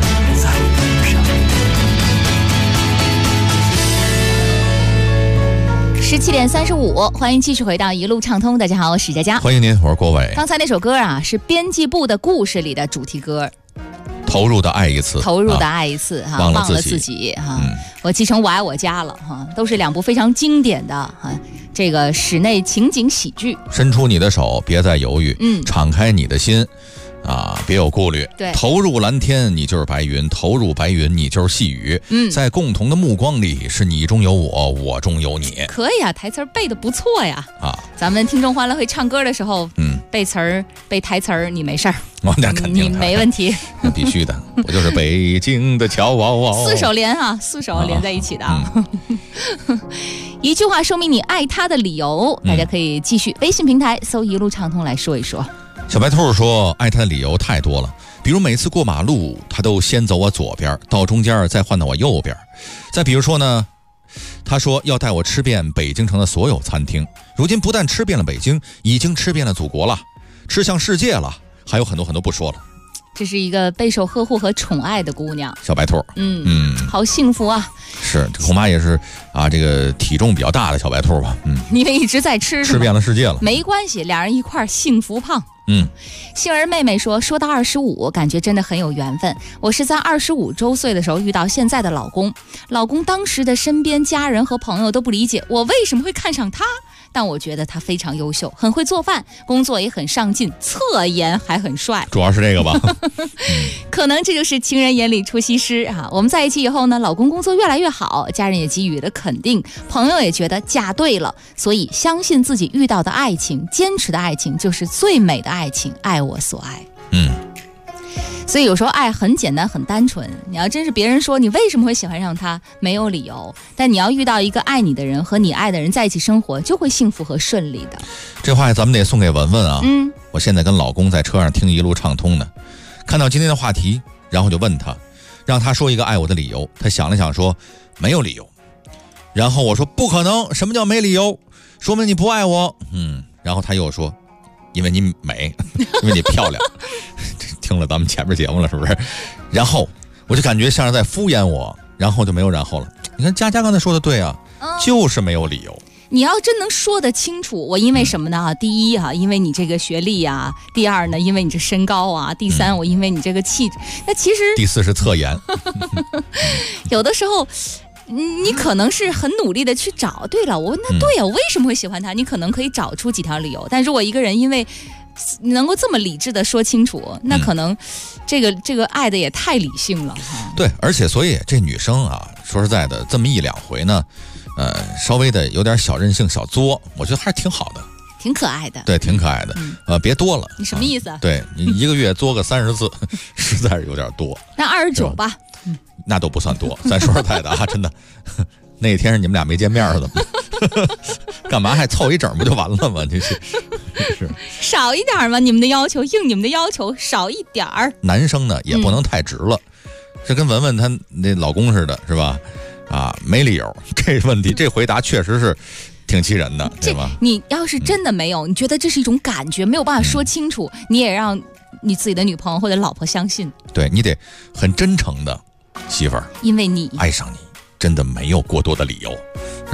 17点35，欢迎继续回到一路畅通。大家好，我是佳佳， 欢迎您，我是郭伟。 刚才那首歌啊，是编辑部的故事里的主题歌。 投入的爱一次， 投入的爱一次哈，忘了自己哈。我继承我爱我家了哈，都是两部非常经典的哈，这个室内情景喜剧。 伸出你的手，别再犹豫，敞开你的心。别有顾虑。 对， 投入蓝天，你就是白云；投入白云，你就是细雨。在共同的目光里，是你中有我，我中有你。 可以啊，台词背得不错呀。咱们听众欢乐会唱歌的时候，背词儿、背台词儿，你没事儿。 那肯定你没问题。 那必须的，我就是北京的乔娓娓。 4首连啊，4首连在一起的啊。一句话说明你爱他的理由，大家可以继续微信平台搜一路畅通来说一说。 小白兔说，爱他的理由太多了，比如每次过马路他都先走我左边，到中间再换到我右边。再比如说呢，他说要带我吃遍北京城的所有餐厅，如今不但吃遍了北京，已经吃遍了祖国了，吃向世界了，还有很多很多不说了。 这是一个备受呵护和宠爱的姑娘， 小白兔。 好幸福啊。 是，恐怕也是这个体重比较大的小白兔吧。 因为一直在吃遍了世界了。 没关系，俩人一块幸福胖。杏儿妹妹说到25，感觉真的很有缘分。我是在25周岁的时候遇到现在的老公，老公当时的身边家人和朋友都不理解我为什么会看上他，但我觉得他非常优秀，很会做饭，工作也很上进，侧颜还很帅， 主要是这个吧。 可能这就是情人眼里出西施啊。我们在一起以后呢，老公工作越来越好，家人也给予了肯定，朋友也觉得嫁对了，所以相信自己遇到的爱情，坚持的爱情就是最美的爱情，爱我所爱。所以有时候爱很简单很单纯，你要真是别人说你为什么会喜欢上他，没有理由，但你要遇到一个爱你的人和你爱的人在一起生活，就会幸福和顺利的。 这话咱们得送给文文啊。我现在跟老公在车上听一路畅通呢，看到今天的话题，然后就问他，让他说一个爱我的理由。他想了想说没有理由。然后我说不可能，什么叫没理由？说明你不爱我。然后他又说因为你美，因为你漂亮。听了咱们前面节目了是不是？然后我就感觉像是在敷衍我，然后就没有然后了。你看佳佳刚才说的对啊，就是没有理由。 你要真能说得清楚，我因为什么呢？第一因为你这个学历啊；第二呢，因为你这身高啊；第三，我因为你这个气质。那其实第四是侧颜。 有的时候你可能是很努力的去找，对了，我为什么会喜欢他？你可能可以找出几条理由。但如果一个人因为能够这么理智的说清楚，那可能这个爱的也太理性了。 对，而且所以这女生啊，说实在的，这么1-2回呢，稍微的有点小任性、小作，我觉得还是挺好的， 挺可爱的。 对，挺可爱的。别多了。 你什么意思？ 对，你一个月作个30次，实在是有点多。 那29吧。 那都不算多，咱说实在的啊，真的。那天是你们俩没见面的吗？干嘛还凑一整不就完了吗？这是少一点嘛，你们的要求应你们的要求，少一点儿。 男生呢也不能太直了，这跟文文她那老公似的，是吧？没理由，这问题这回答确实是挺气人的，对吧？ 你要是真的没有，你觉得这是一种感觉，没有办法说清楚，你也让你自己的女朋友或者老婆相信。 对，你得很真诚的，媳妇儿， 因为你爱上你真的没有过多的理由，是吧？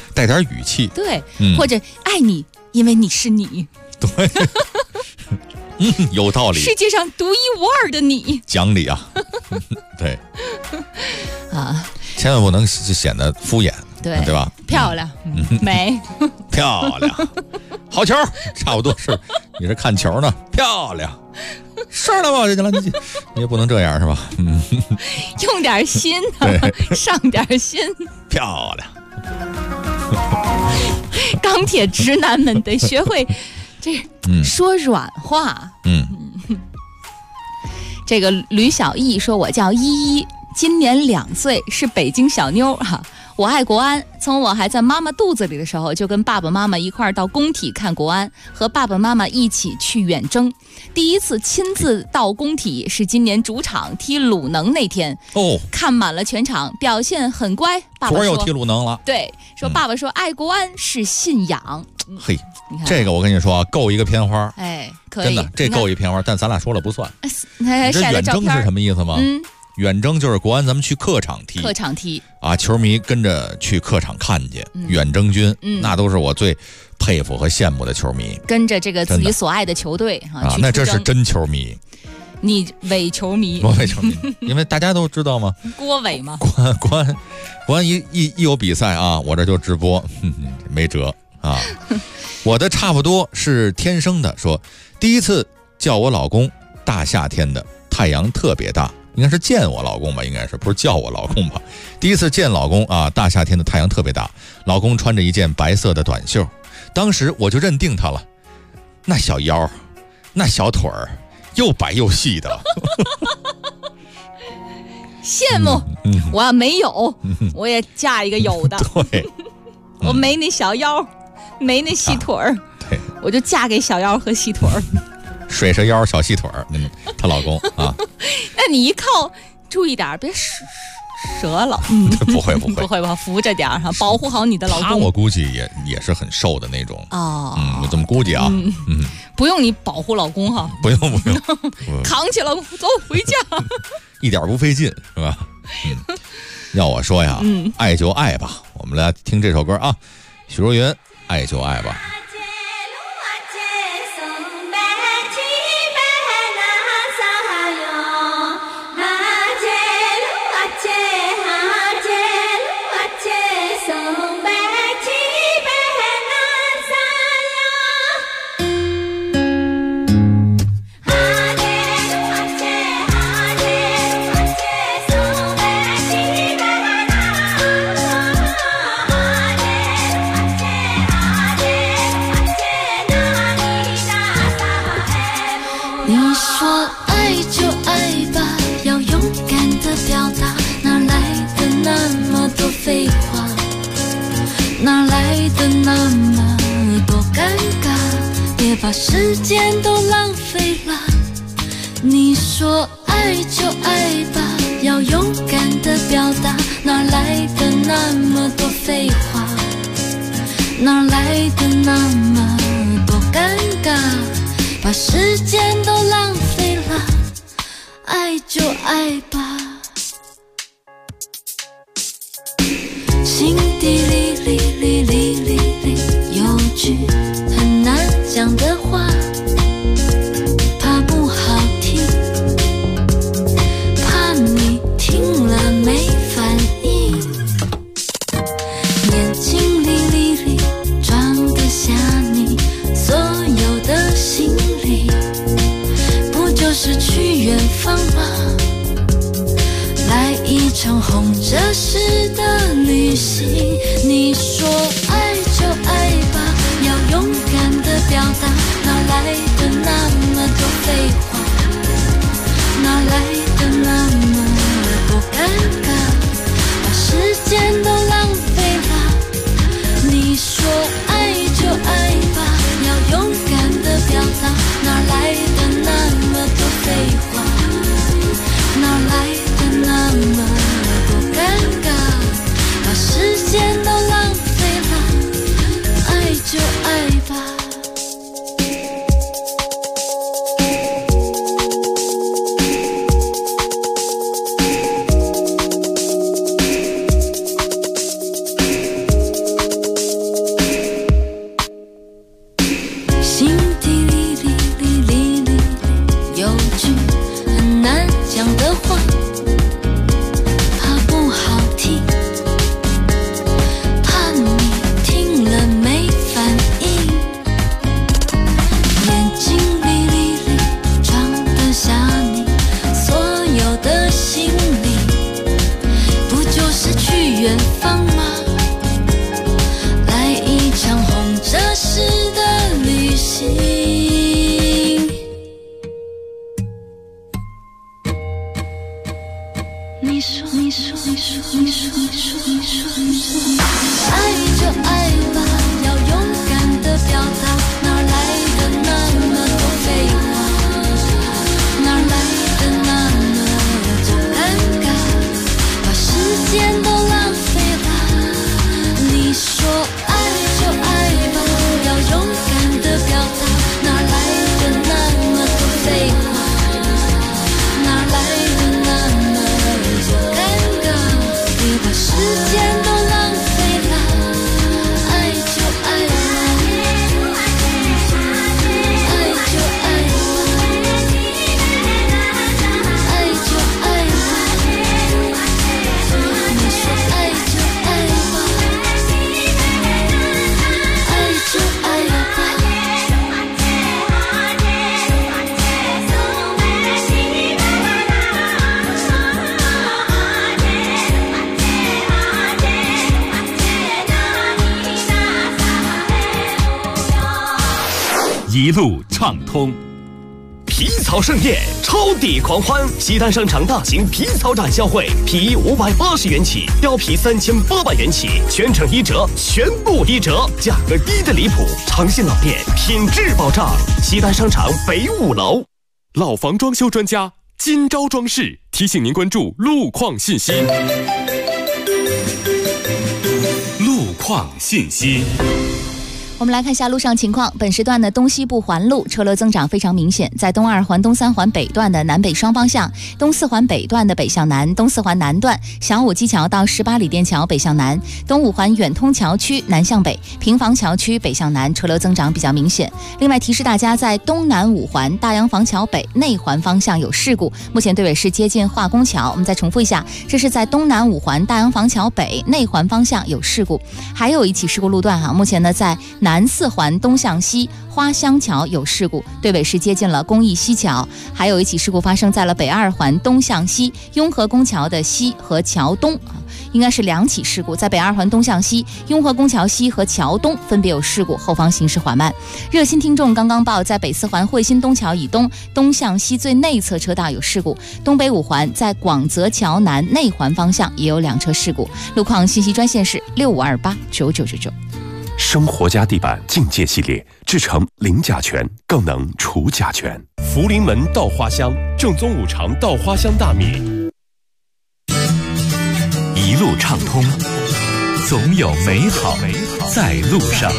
带点语气。 对，或者爱你，因为你是你。 对，有道理。 世界上独一无二的你， 讲理啊。对， 啊， 千万不能显得敷衍，对吧？ 漂亮，美， 漂亮，好球，差不多是。你是看球呢，漂亮。上来吧，你也不能这样是吧？ 用点心啊，上点心， 漂亮。 钢铁直男们得学会说软话。这个吕小艺说：“我叫依依，今年2岁，是北京小妞哈。我爱国安，从我还在妈妈肚子里的时候，就跟爸爸妈妈一块儿到工体看国安，和爸爸妈妈一起去远征。第一次亲自到工体是今年主场踢鲁能那天，看满了全场，表现很乖。爸爸说昨儿又踢鲁能了， 对，说爸爸说爱国安是信仰。 嘿，这个我跟你说啊，够一个片花， 可以， 真的这够一片花，但咱俩说了不算。 你这远征是什么意思吗？远征就是国安咱们去客场踢啊，球迷跟着去客场看去，远征军，那都是我最佩服和羡慕的球迷， 跟着这个自己所爱的球队啊， 那这是真球迷。 你伪球迷， 我伪球迷，因为大家都知道吗？ 郭伟吗？ 国安一有比赛啊，我这就直播，没辙啊。我的差不多是天生的，说第一次叫我老公，大夏天的太阳特别大。应该是见我老公吧，应该是不是叫我老公吧？第一次见老公啊，大夏天的太阳特别大，老公穿着一件白色的短袖，当时我就认定他了，那小腰，那小腿儿，又白又细的。 羡慕，我要没有，我也嫁一个有的。 对， 我没那小腰，没那细腿儿， 对， 我就嫁给小腰和细腿儿。 水蛇腰小细腿儿，她老公啊。 那你一靠，注意点，别折了。 不会吧，扶着点哈，保护好你的老公。 他我估计也是很瘦的那种我这么估计啊。 不用你保护老公哈， 不用， 扛起老公走回家， 一点不费劲是吧？要我说呀，爱就爱吧。我们来听这首歌啊，许茹芸《爱就爱吧》。 把时间都浪费了，你说爱就爱吧，要勇敢的表达，哪来的那么多废话，哪来的那么多尴尬，把时间都浪费了，爱就爱吧。心底里里里里里里有句很难讲的话，怕不好听，怕你听了没反应。眼睛里里里装得下你所有的心里，不就是去远方吗？来一场红着湿的旅行。你说爱就爱吧，要勇敢的表达，哪来的那么多废话，哪来的那么多尴尬，把时间都浪费了。你说爱就爱吧，要勇敢的表达，哪来的那么多废话，哪来的那么多尴尬，把时间都浪费了，爱就爱吧。 远方吗？来一场红着式的旅行。你说，爱就爱吧，要勇敢的表达，哪来的那么多废话？哪来的那么多尴尬？把时间都浪费了。你说爱就爱吧，要勇敢的表达，哪来的那么多废话？哪来的那么多尴尬？别把时间都浪费了。爱就爱吧，爱就爱吧，爱就爱吧。你说爱就爱吧，爱就爱吧。 一路畅通， 皮草盛宴，超抵狂欢！西单商场大型皮草展销会，皮衣580元起，貂皮3800元起，全程1折，全部1折，价格低的离谱，长线老店，品质保障。西单商场北5楼， 老房装修专家金招装饰提醒您关注路况信息。路况信息。 我们来看一下路上情况。本时段的东西部环路车流增长非常明显，在东2环、东3环北段的南北双方向，东4环北段的北向南，东4环南段小武基桥到18里店桥北向南，东5环远通桥区南向北，平房桥区北向南车流增长比较明显。另外提示大家，在东南5环大洋房桥北内环方向有事故，目前队尾是接近化工桥。我们再重复一下，这是在东南5环大洋房桥北内环方向有事故。还有一起事故路段目前呢在南4环东向西花乡桥有事故，队尾是接近了公益西桥。还有一起事故发生在了北2环东向西雍和宫桥的西和桥东，应该是2起事故，在北2环东向西雍和宫桥西和桥东分别有事故，后方行驶缓慢。热心听众刚刚报，在北4环汇新东桥以东东向西最内侧车道有事故，东北5环在广泽桥南内环方向也有2车事故。路况信息专线是65289999。 生活家地板境界系列，制成零甲醛，更能除甲醛。福临门稻花香，正宗5常稻花香大米。 一路畅通，总有美好在路上。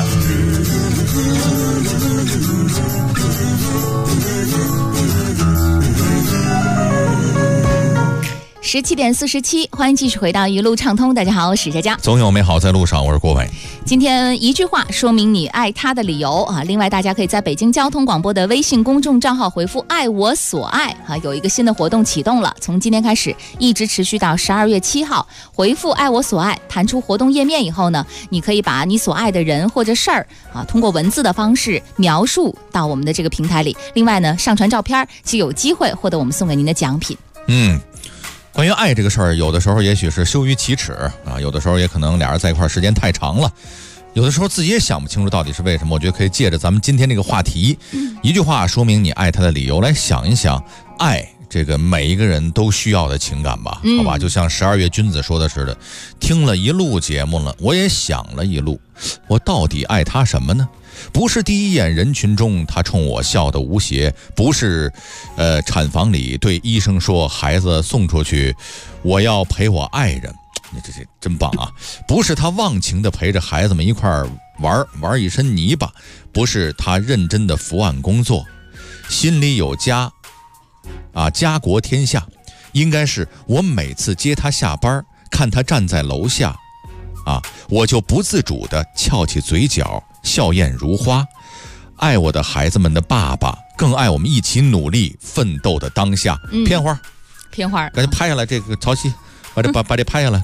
17点47，欢迎继续回到一路畅通。大家好，我是佳佳。 总有美好在路上，我是郭伟。 今天一句话说明你爱他的理由啊！另外，大家可以在北京交通广播的微信公众账号回复“爱我所爱”啊，有一个新的活动启动了，从今天开始一直持续到12月7号。回复“爱我所爱”，弹出活动页面以后呢，你可以把你所爱的人或者事儿啊，通过文字的方式描述到我们的这个平台里。另外呢，上传照片就有机会获得我们送给您的奖品。 关于爱这个事儿，有的时候也许是羞于启齿啊，有的时候也可能俩人在一块儿时间太长了，有的时候自己也想不清楚到底是为什么。我觉得可以借着咱们今天这个话题，一句话说明你爱他的理由，来想一想爱这个每一个人都需要的情感吧，好吧？就像12月君子说的似的，听了一路节目了，我也想了一路，我到底爱他什么呢？不是第一眼人群中他冲我笑得无邪，不是产房里对医生说孩子送出去我要陪我爱人，你这真棒啊！不是他忘情的陪着孩子们一块玩一身泥巴，不是他认真的伏案工作，心里有家啊，家国天下，应该是我每次接他下班，看他站在楼下啊，我就不自主地翘起嘴角，笑靥如花。爱我的孩子们的爸爸，更爱我们一起努力奋斗的当下。片花， 赶紧拍下来这个潮汐，把这拍下来，快。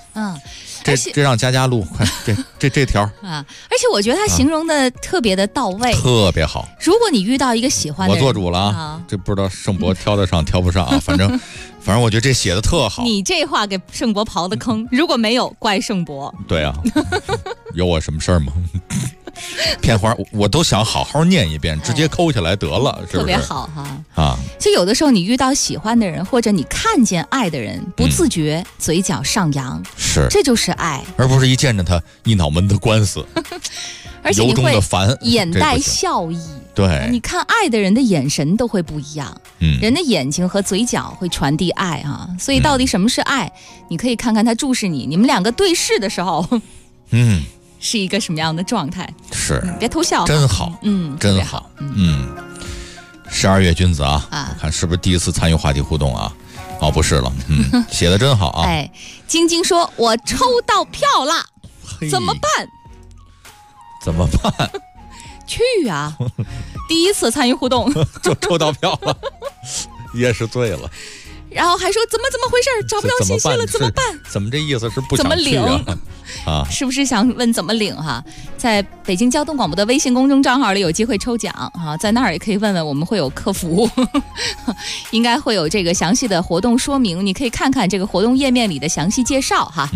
这让佳佳录，快这条啊！而且我觉得他形容的特别的到位， 特别好。 如果你遇到一个喜欢的人， 我做主了啊，这不知道盛博挑得上挑不上啊，反正我觉得这写的特好。 你这话给盛博刨的坑，如果没有，怪盛博。 对啊，有我什么事儿吗？片花我都想好好念一遍，直接抠下来得了，是不是？ 特别好哈啊！ 就有的时候你遇到喜欢的人，或者你看见爱的人，不自觉嘴角上扬， 是， 这就是爱， 而不是一见着他一脑门的官司， 而且你会烦， 眼带笑意。 对， 你看爱的人的眼神都会不一样，人的眼睛和嘴角会传递爱啊。所以到底什么是爱？你可以看看他注视你，你们两个对视的时候，是一个什么样的状态？ 是， 别偷笑， 真好，真好，12月君子啊，看是不是第一次参与话题互动啊？哦，不是了，写的真好啊。 哎，晶晶说：“我抽到票了，怎么办？ 怎么办？ 去啊！第一次参与互动就抽到票了，也是醉了。” 然后还说怎么回事？找不到信息了，怎么办？ 怎么这意思是不想去啊？ 怎么领啊？是不是想问怎么领哈？在北京交通广播的微信公众账号里有机会抽奖啊，在那儿也可以问问，我们会有客服，应该会有这个详细的活动说明，你可以看看这个活动页面里的详细介绍哈。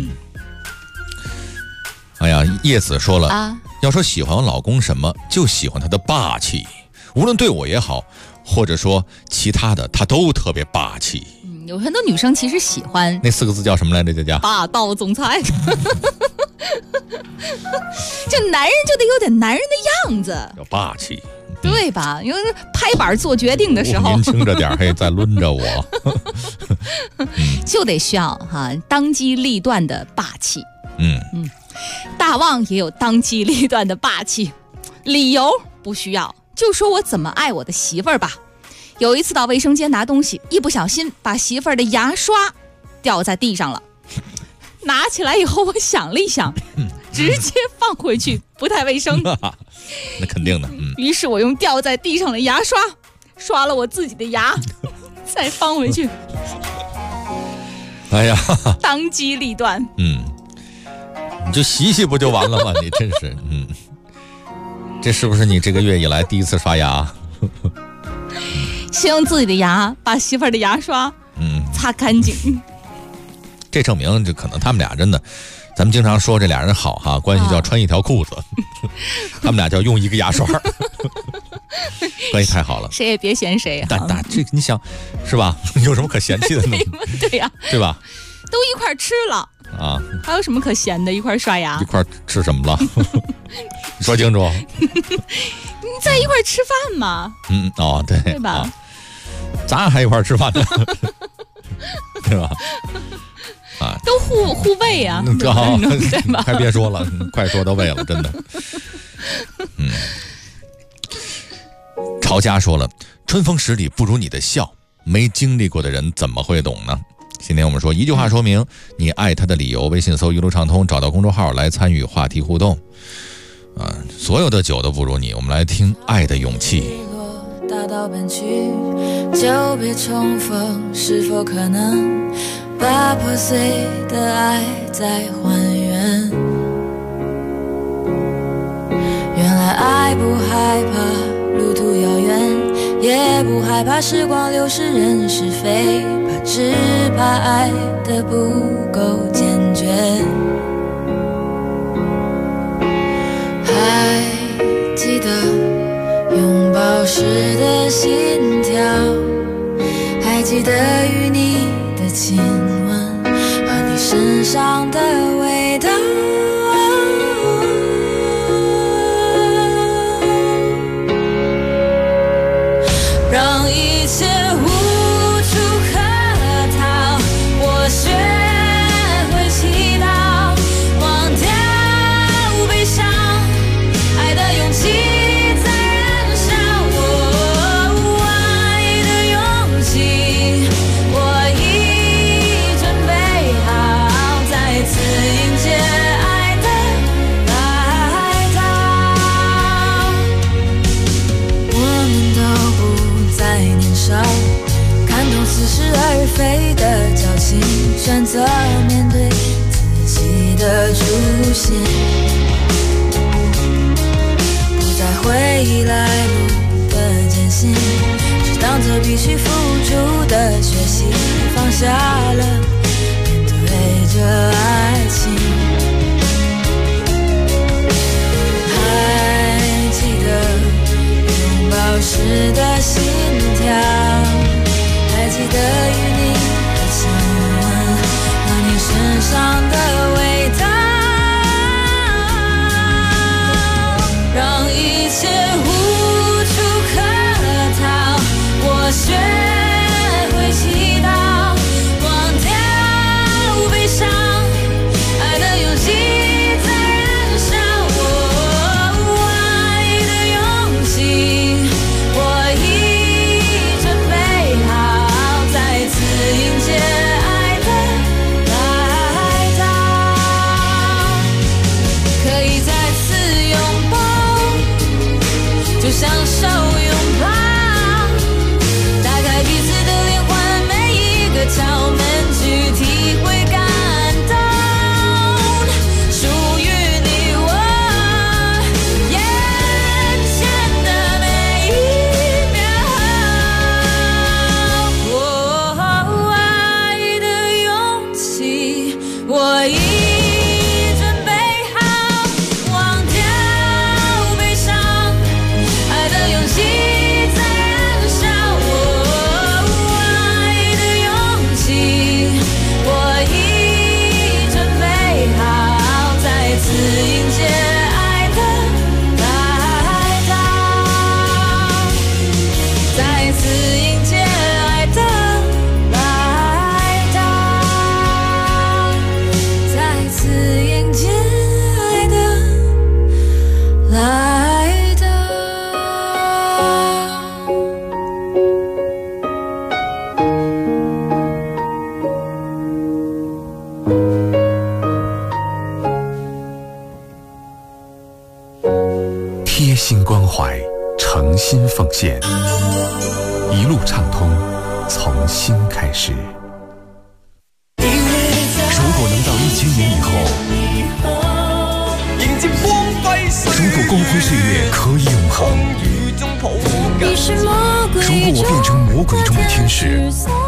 哎呀，叶子说了啊，要说喜欢我老公什么，就喜欢他的霸气，无论对我也好。或者说其他的，他都特别霸气。 有很多女生其实喜欢那4个字叫什么来着？佳佳， 霸道总裁。就男人就得有点男人的样子， 有霸气， 对吧？因为拍板做决定的时候， 年轻着点，嘿，再抡着我， 就得需要当机立断的霸气。大旺也有当机立断的霸气，理由不需要。就说我怎么爱我的媳妇儿吧。有一次到卫生间拿东西，一不小心把媳妇儿的牙刷掉在地上了。拿起来以后，我想了一想，直接放回去，不太卫生。 那肯定的。 于是我用掉在地上的牙刷刷了我自己的牙，再放回去。 哎呀， 当机立断。 你就洗洗不就完了吗？你真是这是不是你这个月以来第一次刷牙？ 先用自己的牙把媳妇儿的牙刷擦干净。 这证明就可能他们俩真的，咱们经常说这俩人好哈，关系叫穿一条裤子，他们俩叫用一个牙刷，关系太好了， 谁也别嫌谁。 但这你想是吧？有什么可嫌弃的呢？ 对呀， 对吧？ 都一块吃了啊， 还有什么可嫌的？一块刷牙， 一块吃什么了？你说清楚。 你在一块吃饭吗？ 对吧？ 咱还一块吃饭呢，对吧？ 都互喂啊，对吧？ 还别说了，快说到位了，真的。曹家说了，春风十里不如你的笑，没经历过的人怎么会懂呢？今天我们说一句话说明你爱他的理由，微信搜一路畅通，找到公众号来参与话题互动。所有的酒都不如你，我们来听爱的勇气。 大道奔去，久别重逢，是否可能把破碎的爱再还原？原来爱不害怕路途遥远，也不害怕时光流逝人是非，只怕爱的不够坚决。还记得拥抱时的心跳，还记得与你的亲吻和你身上的味道，让一切无处可逃，我学会祈祷，忘掉悲伤，爱的勇气在燃烧，爱的勇气我已准备好，再次迎接爱的来到。我们都不再年少，看透似是而非的矫情，选择面对记的出现，不再回忆来路的艰辛，只当着必须付出的学习，放下了面对着爱情。还记得拥抱时的心跳，还记得与你的亲吻和你身上的味道，让一切无处可逃，我学会祈祷，忘掉悲伤，爱的勇气在燃烧，爱的勇气我已准备好，再次迎接爱的来到，可以再次拥抱，就像手拥抱，打开彼此的灵魂，每一个窍门去体会感动，属于你我眼前的每一秒，爱的勇气我已准备好，忘掉悲伤，爱的勇气在燃烧，爱的勇气我已准备好，再次迎接爱的来到，再次迎接爱的来到，再次迎接爱的来到。 贴心关怀，诚心奉献，一路畅通，从心开始。如果能到1000年以后， 迎接光辉岁月， 如果光辉岁月可以永恒，如果我变成魔鬼中的天使，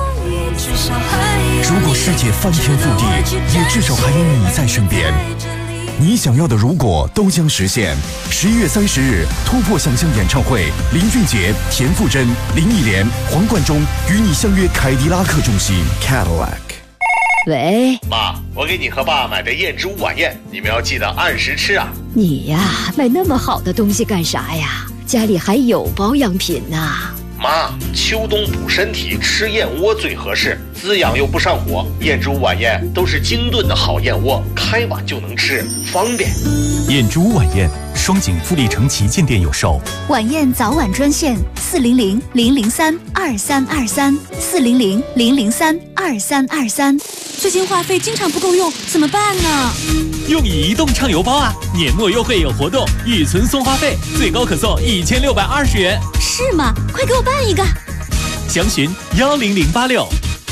如果世界翻天覆地，也至少还有你在身边。你想要的如果都将实现。11月30日，突破想象演唱会，林俊杰、田馥甄、林忆莲、黄贯中与你相约凯迪拉克中心 Cadillac。 喂， 妈，我给你和爸买的燕之屋晚宴，你们要记得按时吃啊。 你呀，买那么好的东西干啥呀？家里还有保养品呢。 妈，秋冬补身体，吃燕窝最合适，滋养又不上火。燕之屋晚宴都是精炖的好燕窝，开碗就能吃，方便。 燕之屋晚宴，双井富力城旗舰店有售。 晚宴早晚专线400-003-2323，400-003-2323。 最近话费经常不够用，怎么办呢？ 用移动畅游包啊！年末优惠有活动，预存送话费，最高可送1620元。 是吗？快给我办一个！ 详询10086。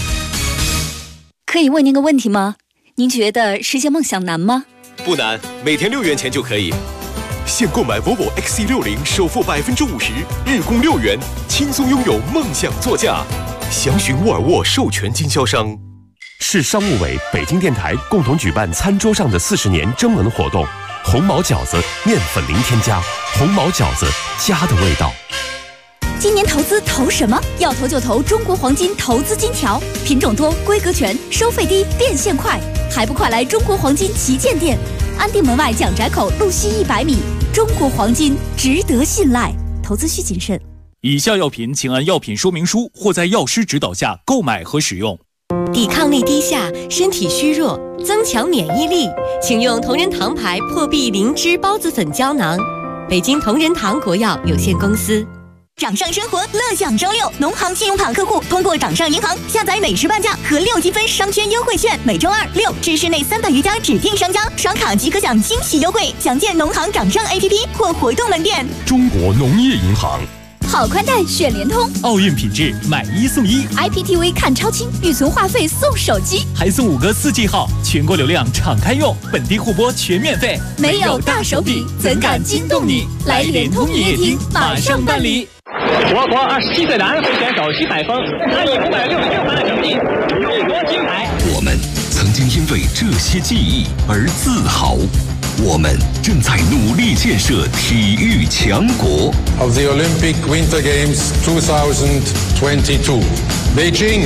可以问您个问题吗？您觉得实现梦想难吗？ 不难，每天6元钱就可以。现购买 Volvo XC60，首付50%，日供6元，轻松拥有梦想座驾。详询沃尔沃授权经销商。 市商务委、北京电台共同举办餐桌上的40年征文活动，红毛饺子面粉零添加，红毛饺子家的味道。 今年投资投什么？要投就投中国黄金投资金条，品种多，规格全，收费低，变现快，还不快来中国黄金旗舰店，安定门外蒋宅口路西100米。中国黄金值得信赖，投资需谨慎。 以下药品请按药品说明书或在药师指导下购买和使用。 抵抗力低下，身体虚弱，增强免疫力，请用同仁堂牌破壁灵芝孢子粉胶囊。北京同仁堂国药有限公司。 掌上生活乐享周6，农行信用卡客户通过掌上银行下载美食半价和6积分商圈优惠券，每周2、6至市内300余家指定商家刷卡即可享惊喜优惠。详见农行掌上 APP 或活动门店。 中国农业银行。 好宽带选联通， 奥运品质买1送1 ，IPTV 看超清，预存话费送手机， 还送5个4G 号，全国流量敞开用，本地互播全免费。 没有大手笔，怎敢惊动你？来联通营业厅马上办理。 我国27岁男会选手徐海峰，他以566分的成绩勇夺金牌。 我们曾经因为这些记忆而自豪。我们正在努力建设体育强国。 Of the Olympic Winter Games 2022, Beijing。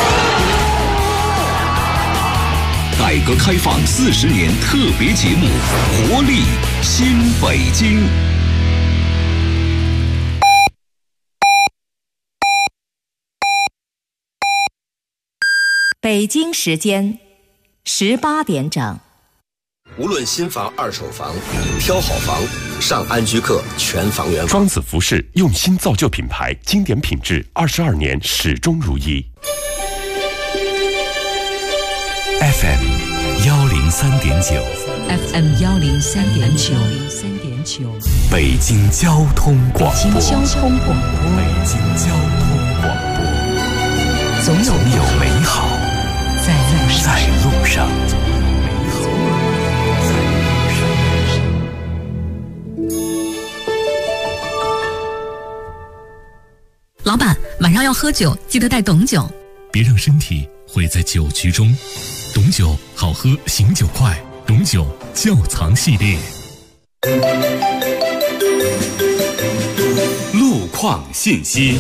改革开放40年特别节目，活力新北京。 北京时间18点整。 无论新房、二手房，挑好房，上安居客全房源。 庄子服饰用心造就品牌，经典品质，22年始终如一。 FM 103.9 ，FM 103.9， 北京交通广播， 北京交通广播， 北京交通广播，总有美好在路上。 老板，晚上要喝酒，记得带董酒。 别让身体毁在酒局中。董酒好喝，醒酒快。董酒窖藏系列。 路况信息。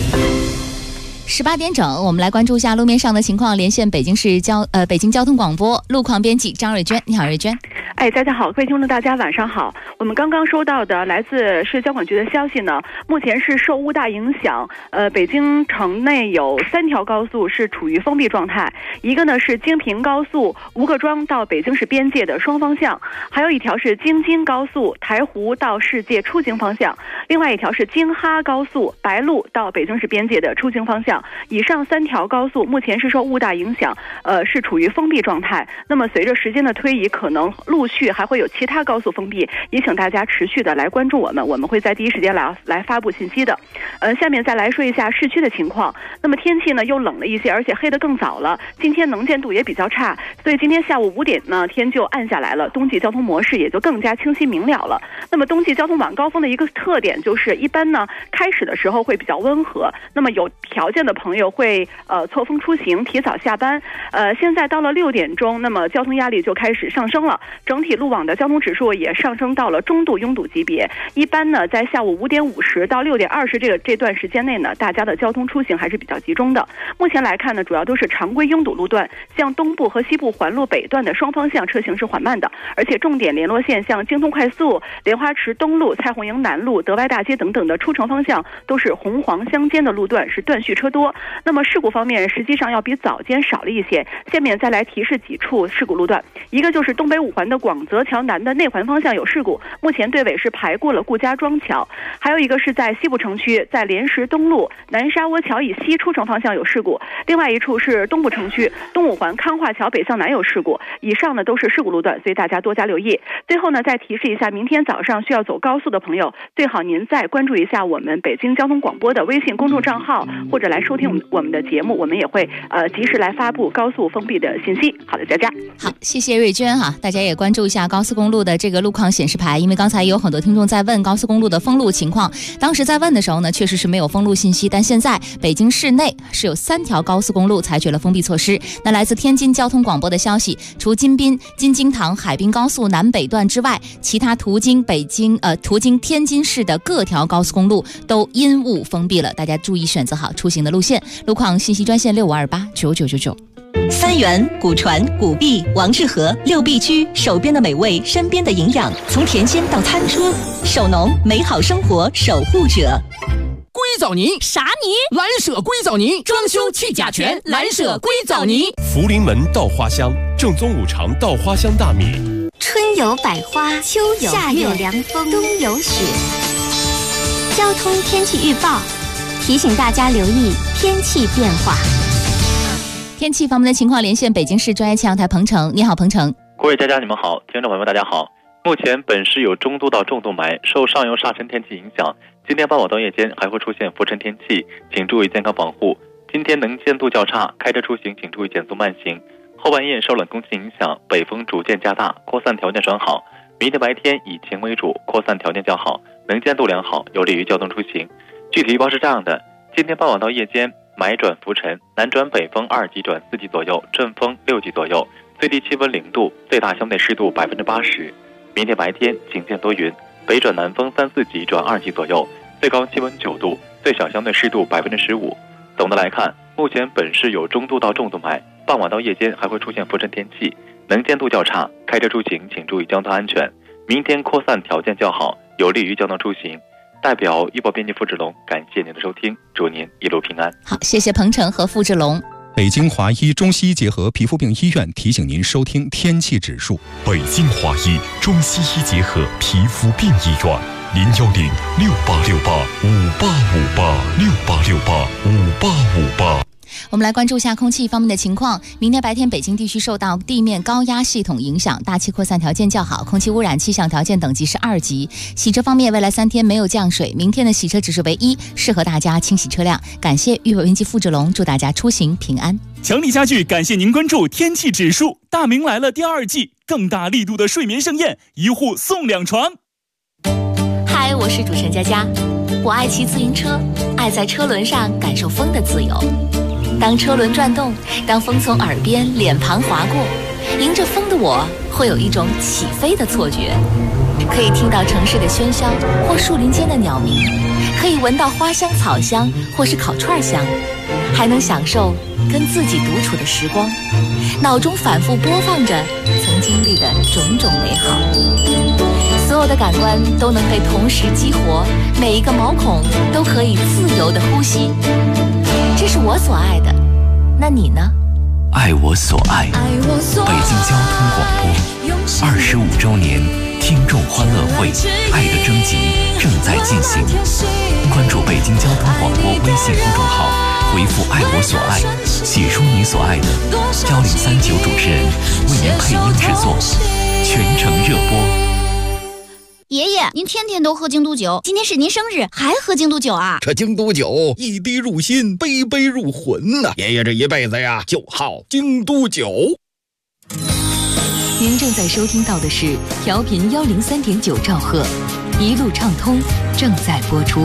18点整，我们来关注一下路面上的情况，连线北京交通广播路况编辑张瑞娟。你好，瑞娟。 大家好，各位听众大家晚上好。我们刚刚收到的来自市交管局的消息呢，目前是受雾大影响，北京城内有3条高速是处于封闭状态，一个呢是京平高速吴各庄到北京市边界的双方向，还有一条是京津高速台湖到世界出京方向，另外一条是京哈高速白鹿到北京市边界的出京方向。以上3条高速目前是受雾大影响，是处于封闭状态。那么随着时间的推移，可能陆续还会有其他高速封闭，也请大家持续的来关注我们，我们会在第一时间来发布信息的。下面再来说一下市区的情况。那么天气呢又冷了一些，而且黑得更早了，今天能见度也比较差，所以今天下午5点呢天就暗下来了，冬季交通模式也就更加清晰明了了。那么冬季交通晚高峰的一个特点就是一般呢开始的时候会比较温和，那么有条件的朋友会错峰出行，提早下班。现在到了6点钟，那么交通压力就开始上升了，整体路网的交通指数也上升到了中度拥堵级别。一般呢在下午5点50到6点20这段时间内呢，大家的交通出行还是比较集中的。目前来看呢，主要都是常规拥堵路段，像东部和西部环路北段的双方向车行是缓慢的，而且重点联络线像京通快速、莲花池东路、蔡红营南路、德外大街等等的出城方向都是红黄相间的路段，是断续车多。那么事故方面实际上要比早间少了一些，下面再来提示几处事故路段。一个就是东北5环的广泽桥南的内环方向有事故，目前队尾是排过了顾家庄桥。还有一个是在西部城区，在莲石东路南沙窝桥以西出城方向有事故，另外一处是东部城区东5环康化桥北向南有事故。以上呢都是事故路段，所以大家多加留意。最后呢再提示一下，明天早上需要走高速的朋友，最好您再关注一下我们北京交通广播的微信公众账号，或者来收听我们的节目，我们也会及时来发布高速封闭的信息。好的，佳佳。 好，谢谢瑞娟哈。大家也关注一下高速公路的这个路况显示牌，因为刚才有很多听众在问高速公路的封路情况。当时在问的时候呢，确实是没有封路信息，但现在北京市内是有3条高速公路采取了封闭措施。那来自天津交通广播的消息，除金津塘海滨高速南北段之外，其他途经天津市的各条高速公路都因雾封闭了，大家注意选择好出行的路线。路况信息专线65289999。 三元、古传、古壁、王致和6必居，手边的美味，身边的营养，从甜心到餐桌，手农美好生活守护者。 硅藻泥啥泥？蓝舍硅藻泥，装修去甲醛，蓝舍硅藻泥。 福临门稻花香，正宗5常稻花香大米。 春有百花，秋有夏有凉风，冬有雪。交通天气预报提醒大家留意天气变化。 天气方面的情况，连线北京市专业气象台彭程。你好，彭程。 各位大家你们好，听众朋友们大家好。 目前本市有中度到重度霾，受上游沙尘天气影响，今天傍晚到夜间还会出现浮尘天气，请注意健康防护。今天能见度较差，开车出行请注意减速慢行。后半夜受冷空气影响，北风逐渐加大，扩散条件转好。明天白天以晴为主，扩散条件较好，能见度良好，有利于交通出行。具体预报是这样的：今天傍晚到夜间霾转浮尘，南转北风2级转4级左右，阵风6级左右，最低气温0度，最大相对湿度80%。明天白天晴间多云，北转南风3、4级转2级左右，最高气温9度，最小相对湿度15%。总的来看，目前本市有中度到重度霾，傍晚到夜间还会出现浮尘天气，能见度较差，开车出行请注意交通安全。明天扩散条件较好，有利于交通出行。代表预报编辑付志龙，感谢您的收听，祝您一路平安。 好，谢谢彭程和付志龙。 北京华医中西医结合皮肤病医院提醒您收听天气指数。 北京华医中西医结合皮肤病医院，010-6868-5858，6868-5858。 我们来关注一下空气方面的情况。明天白天，北京地区受到地面高压系统影响，大气扩散条件较好，空气污染气象条件等级是2级。洗车方面，未来3天没有降水，明天的洗车指数为1，适合大家清洗车辆。感谢预报编辑付志龙，祝大家出行平安。 强力家具感谢您关注天气指数。大明来了第2季，更大力度的睡眠盛宴，1户送2床。 嗨，我是主持人佳佳。我爱骑自行车，爱在车轮上感受风的自由。当车轮转动，当风从耳边、脸庞划过，迎着风的我会有一种起飞的错觉。可以听到城市的喧嚣或树林间的鸟鸣，可以闻到花香、草香或是烤串香，还能享受跟自己独处的时光，脑中反复播放着曾经历的种种美好。所有的感官都能被同时激活，每一个毛孔都可以自由的呼吸。这是我所爱的，那你呢？ 爱我所爱，北京交通广播25周年听众欢乐会爱的征集正在进行，关注北京交通广播微信公众号，回复爱我所爱，写出你所爱的，1039主持人为您配音制作，全程热播。 爷爷，您天天都喝京都酒，今天是您生日，还喝京都酒啊？ 这京都酒一滴入心，杯杯入魂呐！爷爷这一辈子呀，就好京都酒。 您正在收听到的是调频103.9兆赫，一路畅通正在播出。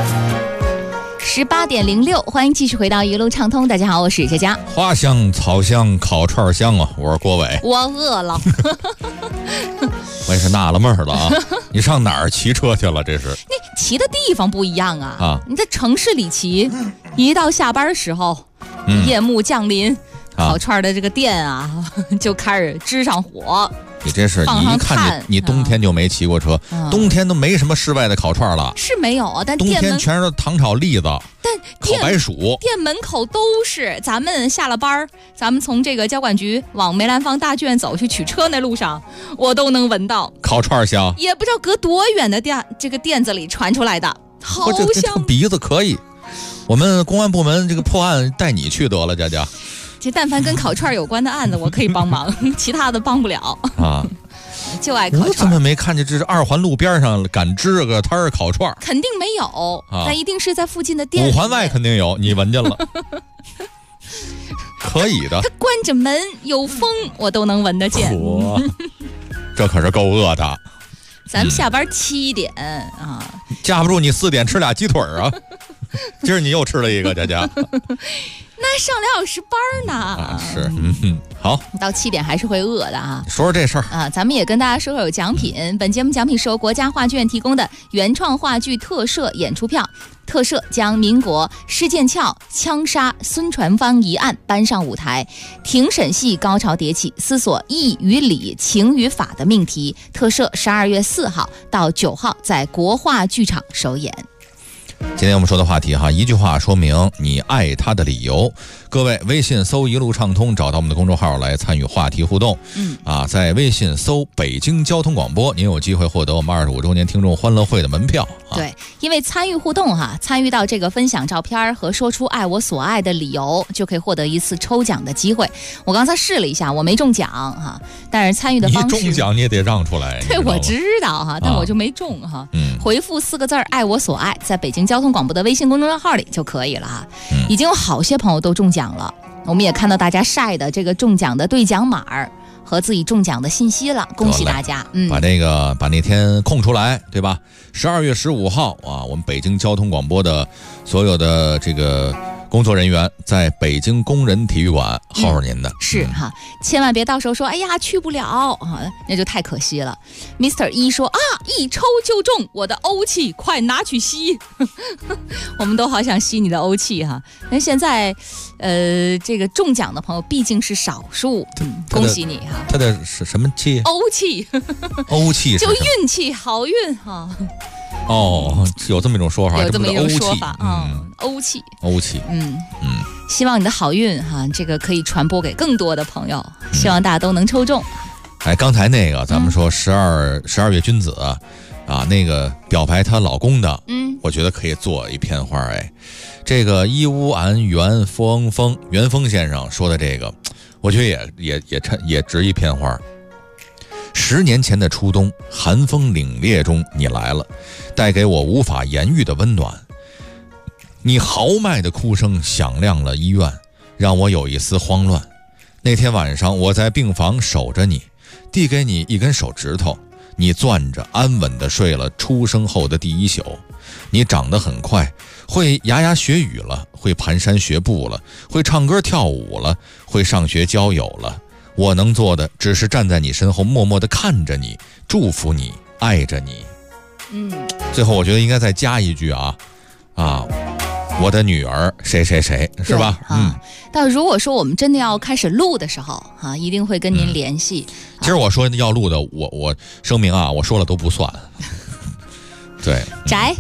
18:06，欢迎继续回到一路畅通。大家好，我是佳佳。 花香、草香、烤串香啊！我是郭伟。 我饿了。 我也是纳了闷了啊！你上哪儿骑车去了？这是？ 你骑的地方不一样啊！你在城市里骑，一到下班时候，夜幕降临，烤串的这个店啊，就开始支上火。 你这是你一看你冬天就没骑过车，冬天都没什么室外的烤串了， 是没有啊。但冬天全是糖炒栗子， 但烤白薯， 店门口都是。咱们下了班，咱们从这个交管局往梅兰芳大剧院走去取车那路上，我都能闻到烤串香， 也不知道隔多远的这个店子里传出来的，好香。 这鼻子可以，我们公安部门这个破案带你去得了，佳佳。 这但凡跟烤串有关的案子，我可以帮忙，其他的帮不了啊。就爱烤串。 我怎么没看见这是2环路边上敢支个摊儿烤串？ 肯定没有，那一定是在附近的店。 5环外肯定有，你闻见了。可以的。 他关着门有风，我都能闻得见。 这可是够饿的。 咱们下班7点啊， 架不住你4点吃俩鸡腿啊。今儿你又吃了一个，佳佳。 那上2小时班呢？ 是，好， 到7点还是会饿的啊。 说说这事儿啊，咱们也跟大家说说有奖品。本节目奖品是由国家话剧院提供的原创话剧特摄演出票。特摄将民国施剑翘枪杀孙传芳一案搬上舞台，庭审戏高潮迭起，思索义与理、情与法的命题。特摄12月4号到9号在国话剧场首演。 今天我们说的话题哈，一句话说明你爱他的理由。各位微信搜一路畅通，找到我们的公众号来参与话题互动。在微信搜北京交通广播，您有机会获得我们25周年听众欢乐会的门票。 对，因为参与互动参与到这个分享照片和说出爱我所爱的理由，就可以获得一次抽奖的机会。我刚才试了一下，我没中奖但是参与的方式， 你中奖你也得让出来。 对，我知道但我就没中回复4个字爱我所爱，在北京交通广播的微信公众号里就可以了已经有好些朋友都中奖了，我们也看到大家晒的这个中奖的兑奖码和自己中奖的信息了，恭喜大家。 把那天空出来，对吧？12月15号我们北京交通广播的所有的这个工作人员在北京工人体育馆候着您的。 是千万别到时候说哎呀去不了那就太可惜了。Mr. 一说一抽就中，我的欧气快拿去吸我们都好想吸你的欧气但现在这个中奖的朋友毕竟是少数，恭喜你他的是什么气？ 欧气欧气就运气好运有这么一种说法， 有这么一种说法欧气希望你的好运这个可以传播给更多的朋友，希望大家都能抽中。 刚才那个咱们说12月君子那个表白她老公的我觉得可以做一篇花这个伊乌安元峰先生说的这个我觉得也值一篇花。10年前的初冬，寒风凛冽中你来了，带给我无法言喻的温暖。你豪迈的哭声响亮了医院，让我有一丝慌乱。那天晚上我在病房守着你，递给你一根手指头，你攥着安稳地睡了出生后的第1宿。你长得很快，会牙牙学语了，会蹒跚学步了，会唱歌跳舞了，会上学交友了。我能做的只是站在你身后，默默地看着你，祝福你，爱着你。最后我觉得应该再加一句我的女儿谁谁谁，是吧？ 但如果说我们真的要开始录的时候一定会跟您联系。 其实我说要录的，我声明我说了都不算。对， 宅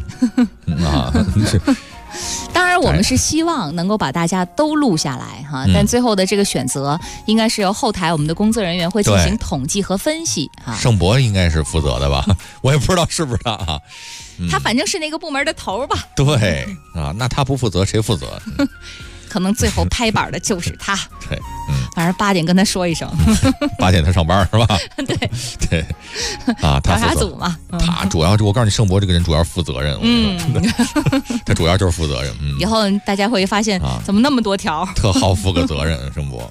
当然我们是希望能够把大家都录下来但最后的这个选择应该是由后台我们的工作人员会进行统计和分析盛博应该是负责的吧我也不知道是不是他他反正是那个部门的头吧。 对那他不负责谁负责可能最后拍板的就是他。 对， 反正8点跟他说一声。 8点他上班是吧？ 对， 他调查组嘛。 他主要我告诉你，盛博这个人主要负责任。他主要就是负责任。 以后大家会发现怎么那么多条， 特好负个责任，盛博。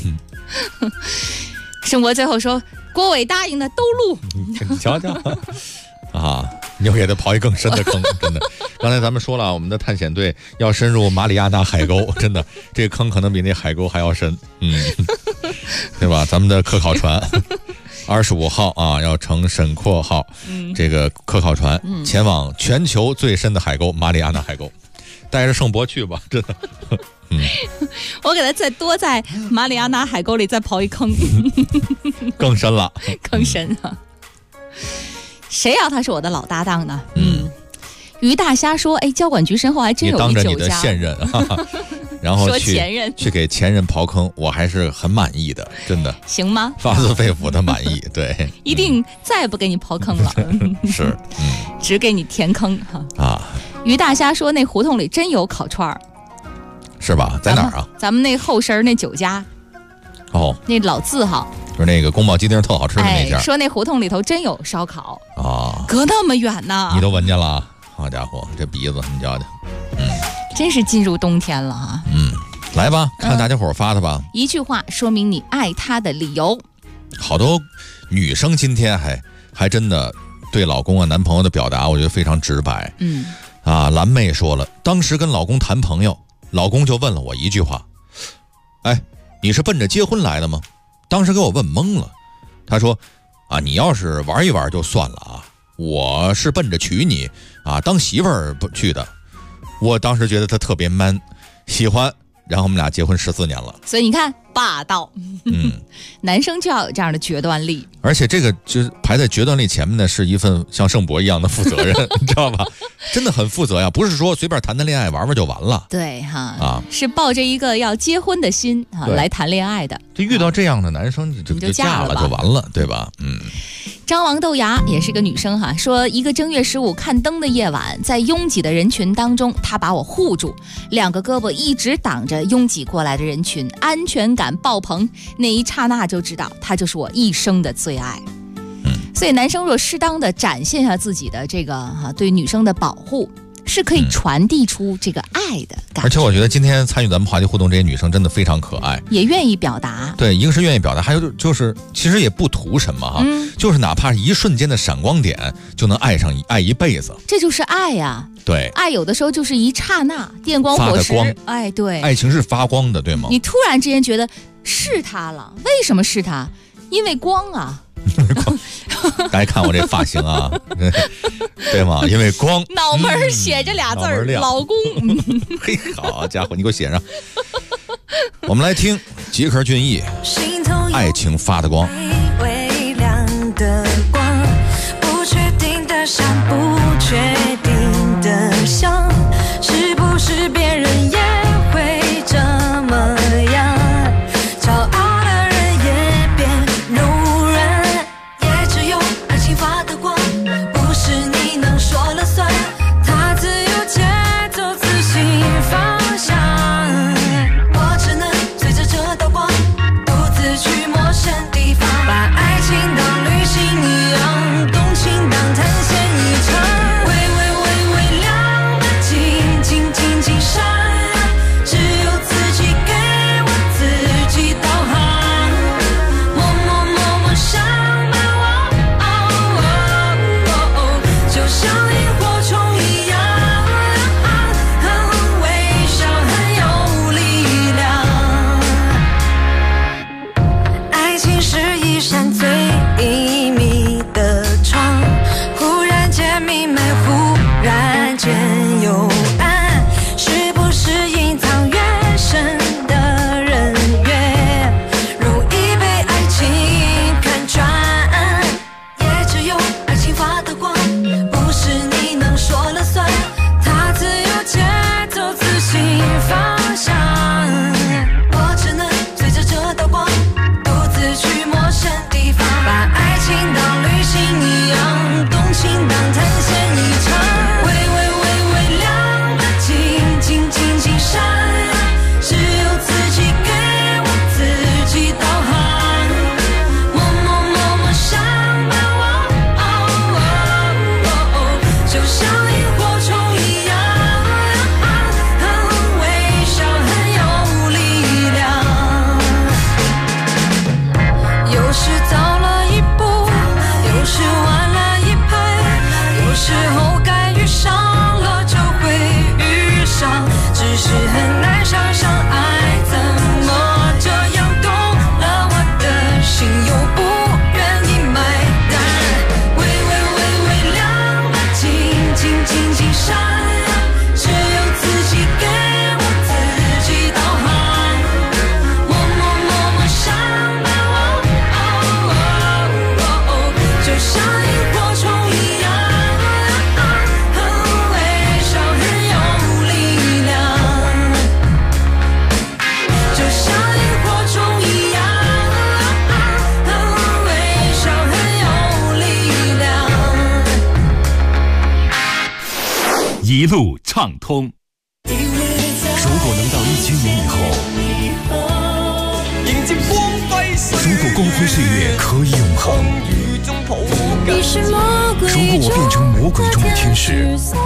盛博最后说：“郭伟答应的都录。” 你瞧瞧。你又给他刨一更深的坑，真的。刚才咱们说了，我们的探险队要深入马里亚纳海沟，真的，这个坑可能比那海沟还要深，对吧？咱们的科考船25号要乘沈括号这个科考船前往全球最深的海沟马里亚纳海沟，带着盛博去吧，真的。 我给他再多在马里亚纳海沟里再刨一坑， 更深了， 更深了。谁要他是我的老搭档呢？于大虾说：“交管局身后还真有一酒家。”你当着你的现任然后去给前任刨坑，我还是很满意的，真的。 行吗？ 发自肺腑的满意，对。 一定再也不给你刨坑了。 是， 只给你填坑于大虾说：“那胡同里真有烤串儿， 是吧？在哪儿咱们那后身那酒家。那老字号。 就是那个宫保鸡丁特好吃的那家， 说那胡同里头真有烧烤隔那么远呢， 你都闻见了？好家伙，这鼻子你瞧瞧， 真是进入冬天了来吧，看大家伙发的吧。 一句话说明你爱他的理由。 好多女生今天还真的对老公男朋友的表达，我觉得非常直白。蓝妹说了，当时跟老公谈朋友，老公就问了我一句话：“你是奔着结婚来的吗？”当时给我问懵了，他说：“你要是玩一玩就算了我是奔着娶你当媳妇儿去的。”我当时觉得他特别 man， 喜欢然后我们俩结婚14年了。 所以你看，霸道。男生就要有这样的决断力。 而且这个就是排在决断力前面的是一份像盛博一样的负责任，你知道吧？真的很负责呀，不是说随便谈谈恋爱玩玩就完了。 对哈，是抱着一个要结婚的心来谈恋爱的。 就遇到这样的男生，你就嫁了就完了，对吧？ 张王豆芽也是个女生哈，说一个正月15看灯的夜晚，在拥挤的人群当中，她把我护住，2个胳膊一直挡着拥挤过来的人群，安全感爆棚。那一刹那就知道，她就是我一生的最爱。所以男生若适当的展现下自己的这个对女生的保护，是可以传递出这个爱的感觉。 而且我觉得今天参与咱们话题互动这些女生真的非常可爱， 也愿意表达。 对，一个是愿意表达，还有就是其实也不图什么哈，就是哪怕是一瞬间的闪光点，就能爱一辈子。 这就是爱呀。 对， 爱有的时候就是一刹那，电光火石。哎，对， 爱情是发光的，对吗？ 你突然之间觉得是他了，为什么是他？因为光啊。 大家看我这发型啊，对吗？因为光， 脑门写着俩字儿，老公。 嘿，好家伙，你给我写上。我们来听吉克隽逸《爱情发的光》。 微亮的光，不确定的闪，不确定的想，是不是别人也会这么样？骄傲的人也变柔软，也只有爱情发的光，不是你能说了算，它自由节奏，自信方向。我只能随着这道光，独自去陌生地方，把爱情当旅行一样，动情当探险一场。微亮的静闪，只有自己给我自己导航，默上吧，就像萤火虫一样，很微小，很有力量。爱情是一扇最隐秘的窗，忽然间明媚，忽然间幽暗，是不是隐藏越深的人越容易被爱情看穿？也只有爱情发的光，不是你能说了算，它自由节奏，自信方向。我只能随着这道光，独自去陌生地方，把爱情当旅行一样，动情当探险一场。微亮的静闪，只有自己给我自己导航，默上吧，就像萤火虫一样，很微小，很有力量。有时早了一步，有时晚了一拍，有时候该遇上了就会遇上，只是很难想象爱怎么这样动了我的心，又不愿意买单。微亮的静闪，只有自己给我自己导航，默上吧，就像萤火虫一样，很微小，很有力量。就像萤火虫一样，很微小，很有力量。 一路畅通。如果能到1000年以后， 迎接光辉岁月， 如果光辉岁月可以永恒，如果我变成魔鬼中的天使，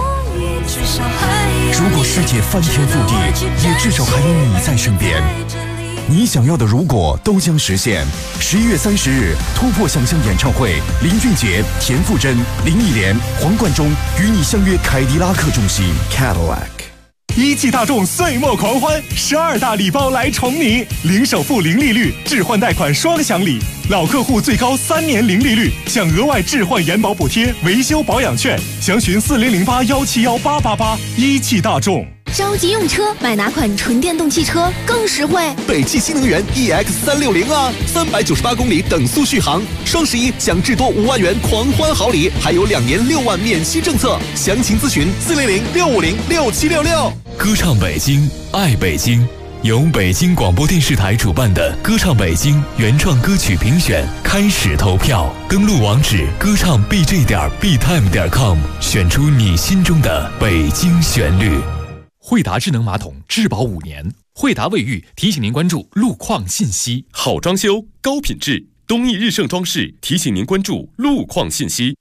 如果世界翻天覆地，也至少还有你在身边。你想要的如果都将实现。11月30日，突破想象演唱会，林俊杰、田馥甄、林忆莲、黄贯中与你相约凯迪拉克中心 Cadillac。 一汽大众岁末狂欢，12大礼包来宠你，零首付、零利率，置换贷款双享礼，老客户最高3年零利率，享额外置换延保补贴、维修保养券，详询4008171888。一汽大众。 着急用车，买哪款纯电动汽车更实惠？ 北汽新能源 EX360啊，398公里等速续航，双11享至多5万元狂欢好礼，还有2年6万免息政策。详情咨询400-650-6766。 歌唱北京，爱北京。由北京广播电视台主办的歌唱北京原创歌曲评选开始投票，登录网址歌唱 bj.btime.com， 选出你心中的北京旋律。 惠达智能马桶质保5年，惠达卫浴提醒您关注路况信息。 好装修，高品质，东益日盛装饰提醒您关注路况信息。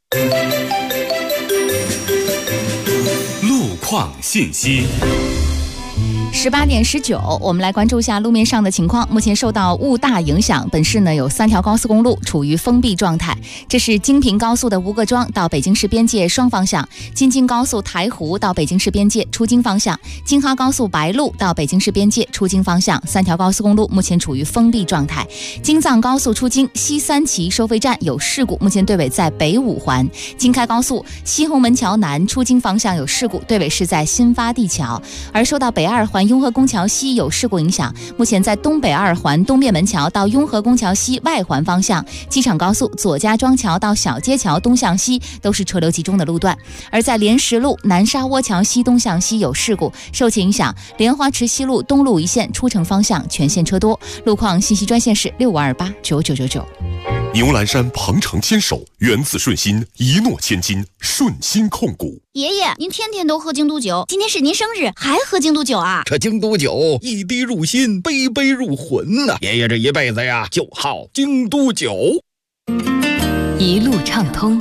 路况信息。 18点19，我们来关注一下路面上的情况。目前受到雾大影响，本市呢有3条高速公路处于封闭状态。这是京平高速的吴各庄到北京市边界双方向，京津高速台湖到北京市边界出京方向，京哈高速白鹿到北京市边界出京方向，3条高速公路目前处于封闭状态。京藏高速出京西三旗收费站有事故，目前队尾在北五环。京开高速西红门桥南出京方向有事故，队尾是在新发地桥。而受到北2环雍和宫桥西有事故影响，目前在东北2环东便门桥到雍和宫桥西外环方向，机场高速左家庄桥到小街桥东向西都是车流集中的路段。而在莲石路南沙窝桥西东向西有事故，受其影响，莲花池西路东路一线出城方向全线车多。路况信息专线是65289999。 牛栏山鹏程牵手，源自顺心，一诺千金，顺心控股。 爷爷，您天天都喝京都酒，今天是您生日，还喝京都酒啊？ 这京都酒一滴入心，杯杯入魂呐！爷爷这一辈子呀，就好京都酒。 一路畅通。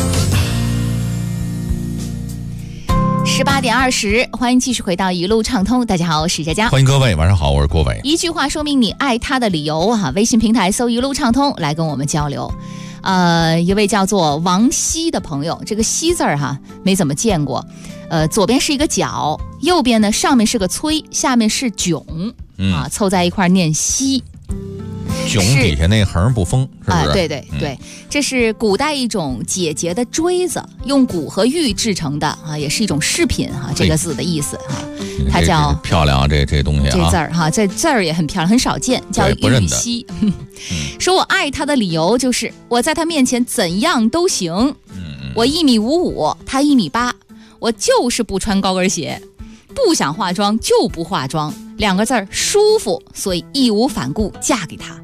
18点20，欢迎继续回到一路畅通。大家好，我是佳佳， 欢迎各位，晚上好，我是郭伟。 一句话说明你爱他的理由啊！微信平台搜一路畅通来跟我们交流。一位叫做王希的朋友，这个希字儿没怎么见过。左边是一个角，右边呢上面是个崔，下面是囧，凑在一块念希。 囧底下那横不封，是不是？ 对对对，这是古代一种解结的锥子，用骨和玉制成的也是一种饰品这个字的意思它叫漂亮这东西这字儿这字儿也很漂亮，很少见，叫玉溪。说我爱他的理由就是我在他面前怎样都行。我1.55米，他1.8米，我就是不穿高跟鞋，不想化妆就不化妆，2个字儿舒服，所以义无反顾嫁给他。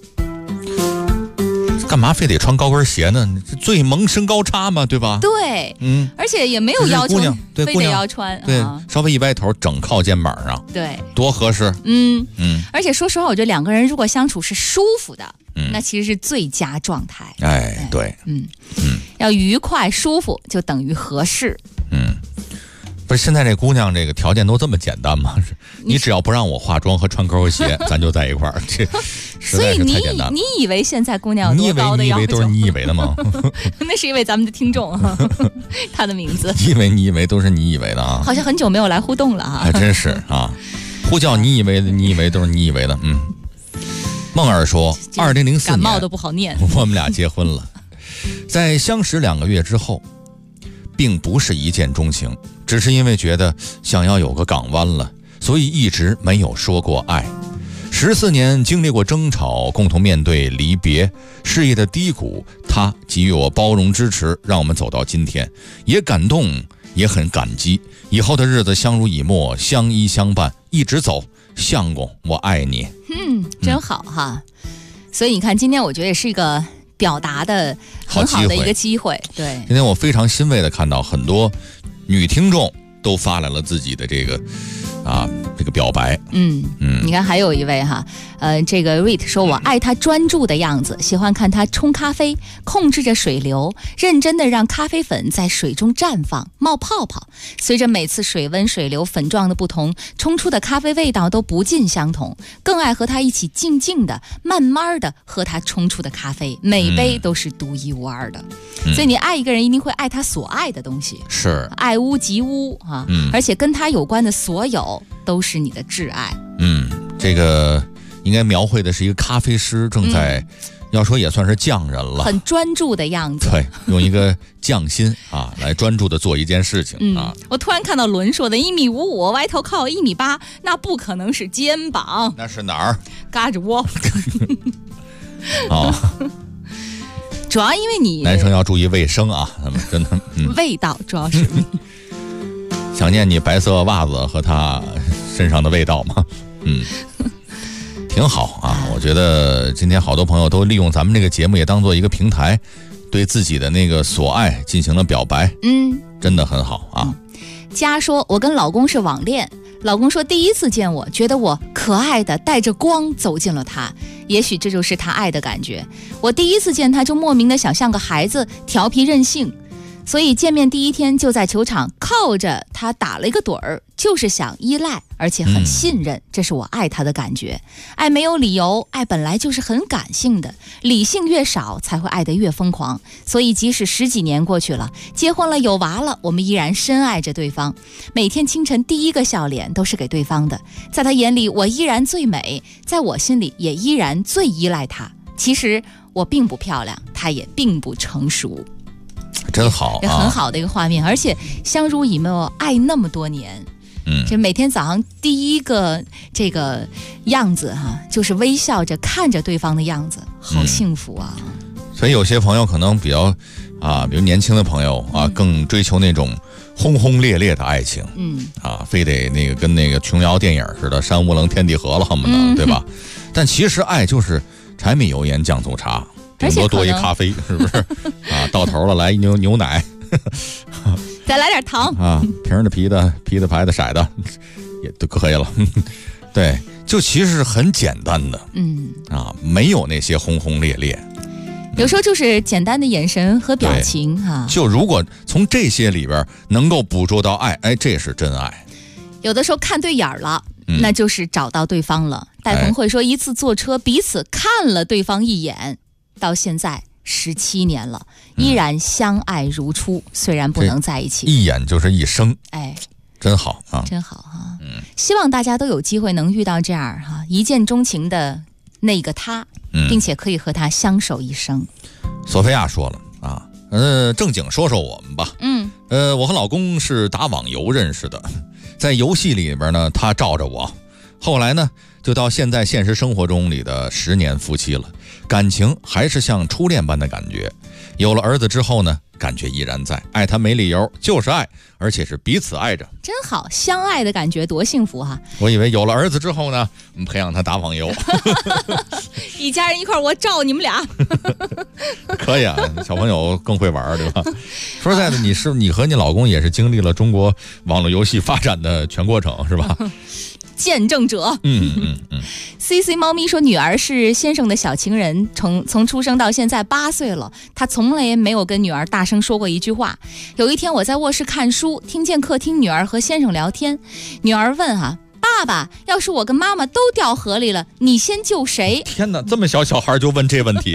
干嘛非得穿高跟鞋呢？最萌身高差嘛，对吧？ 对，而且也没有要求非得要穿， 对，稍微一歪头整靠肩膀上， 对， 多合适。 而且说实话，我觉得2个人如果相处是舒服的，那其实是最佳状态。 哎，对， 要愉快舒服就等于合适。 不是现在这姑娘这个条件都这么简单吗？你只要不让我化妆和穿高跟鞋，咱就在一块儿。这实在是太简单了。 所以你以为现在姑娘有多高的要求？ 你以为都是你以为的吗？ 那是一位咱们的听众他的名字。 你以为都是你以为的啊？ 好像很久没有来互动了啊！ 还真是啊，呼叫你以为的，你以为都是你以为的。梦儿说，2004年感冒都不好念， 我们俩结婚了，在相识2个月之后，并不是一见钟情。只是因为觉得想要有个港湾了，所以一直没有说过爱。14年经历过争吵，共同面对离别，事业的低谷，他给予我包容支持，让我们走到今天，也感动，也很感激。以后的日子相濡以沫，相依相伴，一直走。相公，我爱你。 真好哈。所以你看，今天我觉得也是一个表达的很好的一个机会。对， 今天我非常欣慰的看到很多女听众都发来了自己的这个表白。 你看还有一位这个 Rit 说，我爱他专注的样子，喜欢看他冲咖啡，控制着水流，认真的让咖啡粉在水中绽放冒泡泡，随着每次水温水流粉状的不同，冲出的咖啡味道都不尽相同，更爱和他一起静静的慢慢的喝他冲出的咖啡，每杯都是独一无二的。所以你爱一个人一定会爱他所爱的东西， 是爱屋及乌而且跟他有关的所有都是你的挚爱。 这个应该描绘的是一个咖啡师正在要说也算是匠人了， 很专注的样子。 对，用一个匠心啊，来专注的做一件事情啊。 我突然看到伦说的1.55米，歪头靠1.8米，那不可能是肩膀， 那是哪儿？ 嘎吱窝。 哦， 主要因为你男生要注意卫生啊，他们真的， 味道主要是。 想念你白色袜子和他身上的味道吗？挺好啊，我觉得今天好多朋友都利用咱们这个节目也当做一个平台，对自己的那个所爱进行了表白，真的很好啊。 佳说，我跟老公是网恋，老公说第一次见我，觉得我可爱的带着光走进了他，也许这就是他爱的感觉。我第一次见他就莫名的想像个孩子，调皮任性，所以见面第一天就在球场靠着他打了一个盹儿，就是想依赖，而且很信任，这是我爱他的感觉。爱没有理由，爱本来就是很感性的，理性越少才会爱得越疯狂。所以即使10几年过去了，结婚了有娃了，我们依然深爱着对方，每天清晨第一个笑脸都是给对方的。在他眼里我依然最美，在我心里也依然最依赖他。其实我并不漂亮，他也并不成熟。 真好， 很好的一个画面，而且相濡以沫爱那么多年，就每天早上第一个这个样子就是微笑着看着对方的样子，好幸福啊。 所以有些朋友可能比较比如年轻的朋友更追求那种轰轰烈烈的爱情，非得那个跟那个琼瑶电影似的，山无棱天地合了恨不得，对吧？但其实爱就是柴米油盐酱醋茶，顶多多一咖啡，是不是？到头了来一牛奶， 再来点糖瓶的、啤的、白的、色的，也都可以了。对，就其实是很简单的，没有那些轰轰烈烈， 有时候就是简单的眼神和表情就如果从这些里边能够捕捉到爱，这是真爱。 有的时候看对眼了，那就是找到对方了。戴鹏会说，一次坐车彼此看了对方一眼，到现在17年了，依然相爱如初，虽然不能在一起， 一眼就是一生，真好啊， 真好希望大家都有机会能遇到这样一见钟情的那个他，并且可以和他相守一生。 索菲亚说了正经说说我们吧。我和老公是打网游认识的，在游戏里边呢，他罩着我，后来呢就到现在现实生活中里的10年夫妻了，感情还是像初恋般的感觉。有了儿子之后呢，感觉依然在，爱他没理由，就是爱，而且是彼此爱着， 真好，相爱的感觉多幸福我以为有了儿子之后呢，我们培养他打网游， 一家人一块我罩你们俩。 可以啊，小朋友更会玩，对吧？说实在的，你和你老公也是经历了中国网络游戏发展的全过程，是吧？ 见证者。CC 猫咪说，女儿是先生的小情人，从出生到现在8岁了，他从来没有跟女儿大声说过一句话。有一天我在卧室看书，听见客厅女儿和先生聊天，女儿问爸爸，要是我跟妈妈都掉河里了，你先救谁？ 天哪，这么小孩就问这问题。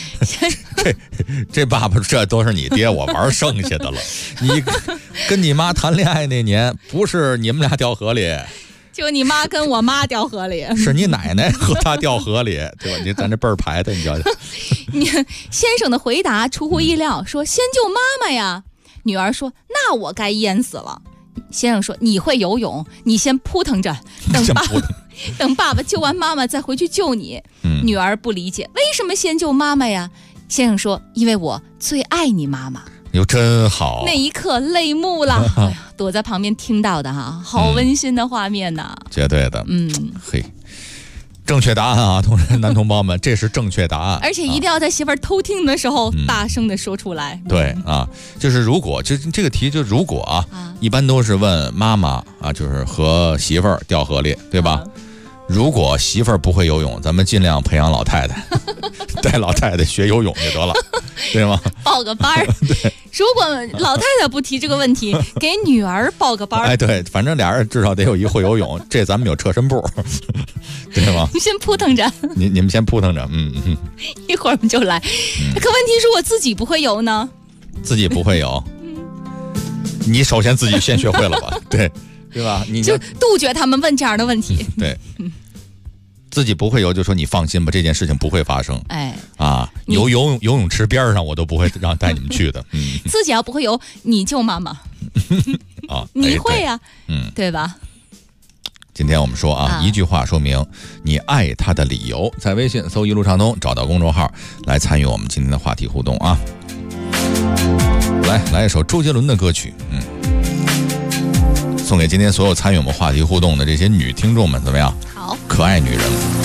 这爸爸，这都是你爹我玩剩下的了。你跟你妈谈恋爱那年，不是你们俩掉河里， 就你妈跟我妈掉河里， 是你奶奶和她掉河里，对吧？咱这辈儿排的，你瞧瞧。 先生的回答出乎意料，说先救妈妈呀。女儿说，那我该淹死了。先生说，你会游泳，你先扑腾着，等爸爸救完妈妈再回去救你。女儿不理解，为什么先救妈妈呀？先生说，因为我最爱你妈妈。 哟，真好！ 那一刻泪目了。躲在旁边听到的好温馨的画面呐。 绝对的。嘿，正确答案男同胞们，这是正确答案。 而且一定要在媳妇儿偷听的时候大声的说出来。 对就是如果就这个题，就如果一般都是问妈妈就是和媳妇儿掉河里，对吧？如果媳妇儿不会游泳，咱们尽量培养老太太，带老太太学游泳就得了，对吗？ 报个班儿。如果老太太不提这个问题，给女儿报个班儿。 对，反正俩人至少得有一会游泳，这咱们有侧身部，对吗？ 你先扑腾着， 你们先扑腾着， 一会儿我们就来。可问题是我自己不会游呢？ 自己不会游，你首先自己先学会了吧？对吧？你就杜绝他们问这样的问题。 对，自己不会游就说你放心吧，这件事情不会发生。 游泳池边上我都不会让带你们去的。 自己要不会游，你救妈妈啊， 你会啊，对吧？ 今天我们说啊，一句话说明你爱他的理由。在微信搜一路畅通，找到公众号来参与我们今天的话题互动啊。来一首周杰伦的歌曲，送给今天所有参与我们话题互动的这些女听众们，怎么样？ 好， 可爱女人。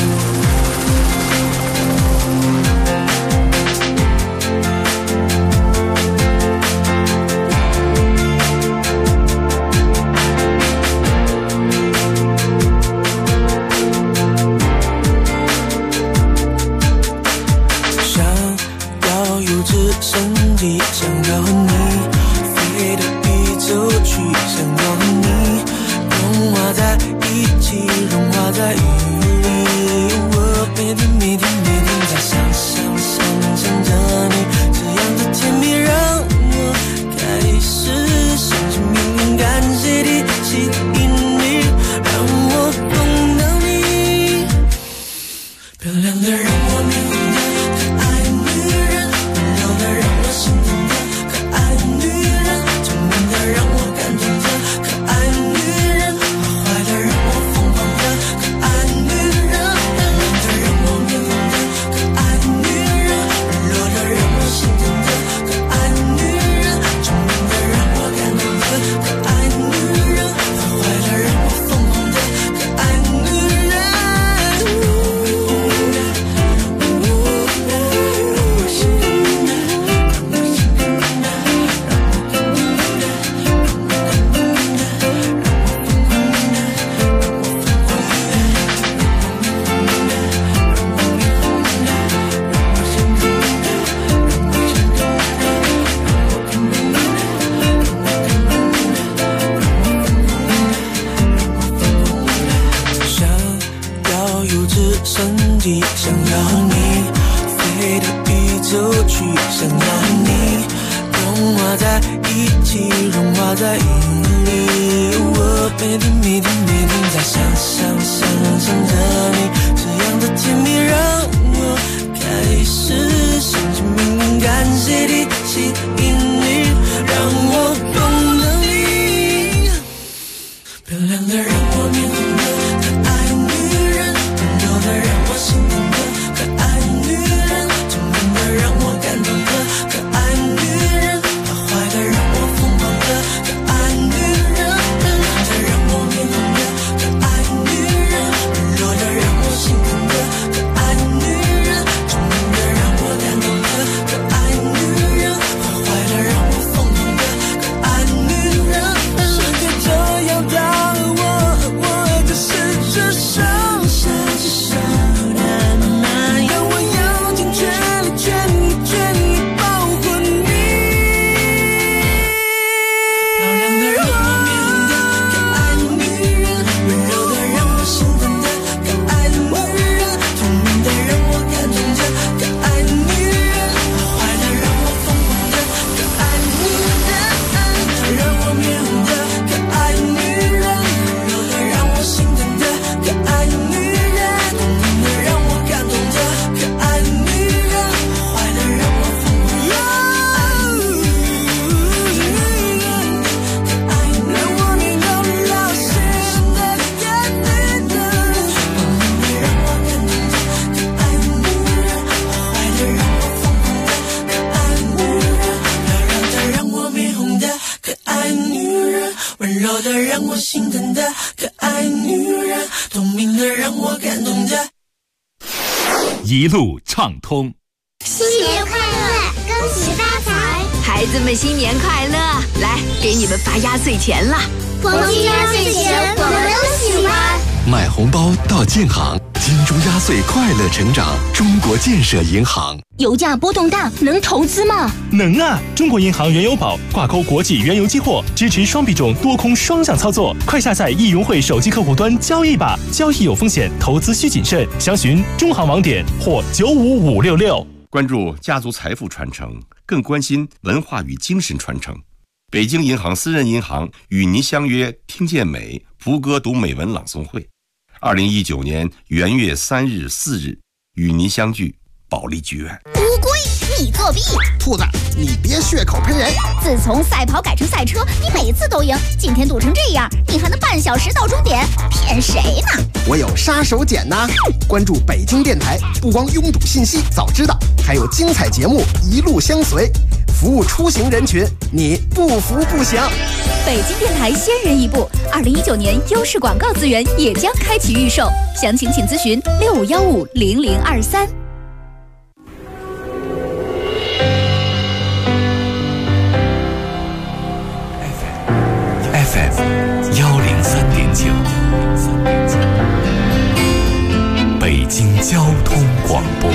一路畅通， 新年快乐，恭喜发财！ 孩子们新年快乐！来，给你们发压岁钱了。 黄金压岁钱我们都喜欢。 买红包到建行，金猪压岁快乐成长。中国建设银行。 油价波动大，能投资吗？ 能啊！中国银行原油宝挂钩国际原油期货，支持双币种多空双向操作。快下载易融汇手机客户端交易吧，交易有风险，投资需谨慎。详询中行网点或95566。 关注家族财富传承，更关心文化与精神传承。北京银行私人银行与您相约听见美福歌读美文朗诵会，2019年元月3日、4日与您相聚保利剧院。 5姑你作弊！ 兔子，你别血口喷人！ 自从赛跑改成赛车，你每次都赢，今天堵成这样，你还能半小时到终点？骗谁呢？ 我有杀手锏呐！关注北京电台，不光拥堵信息早知道，还有精彩节目一路相随，服务出行人群，你不服不行。 北京电台先人一步，2019年优势广告资源也将开启预售，详情请咨询65150023。 FM 103.9，北京交通广播。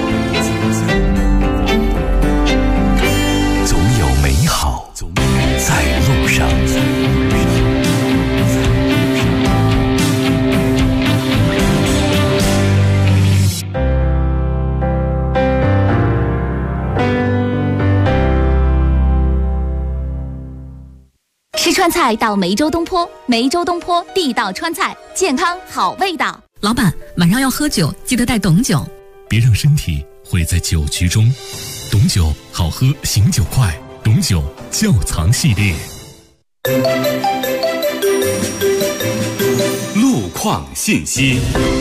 总有美好在路上。 吃川菜到梅州东坡，梅州东坡地道川菜，健康好味道。 老板，晚上要喝酒，记得带董酒。 别让身体毁在酒局中。董酒好喝，醒酒快。董酒窖藏系列。 路况信息。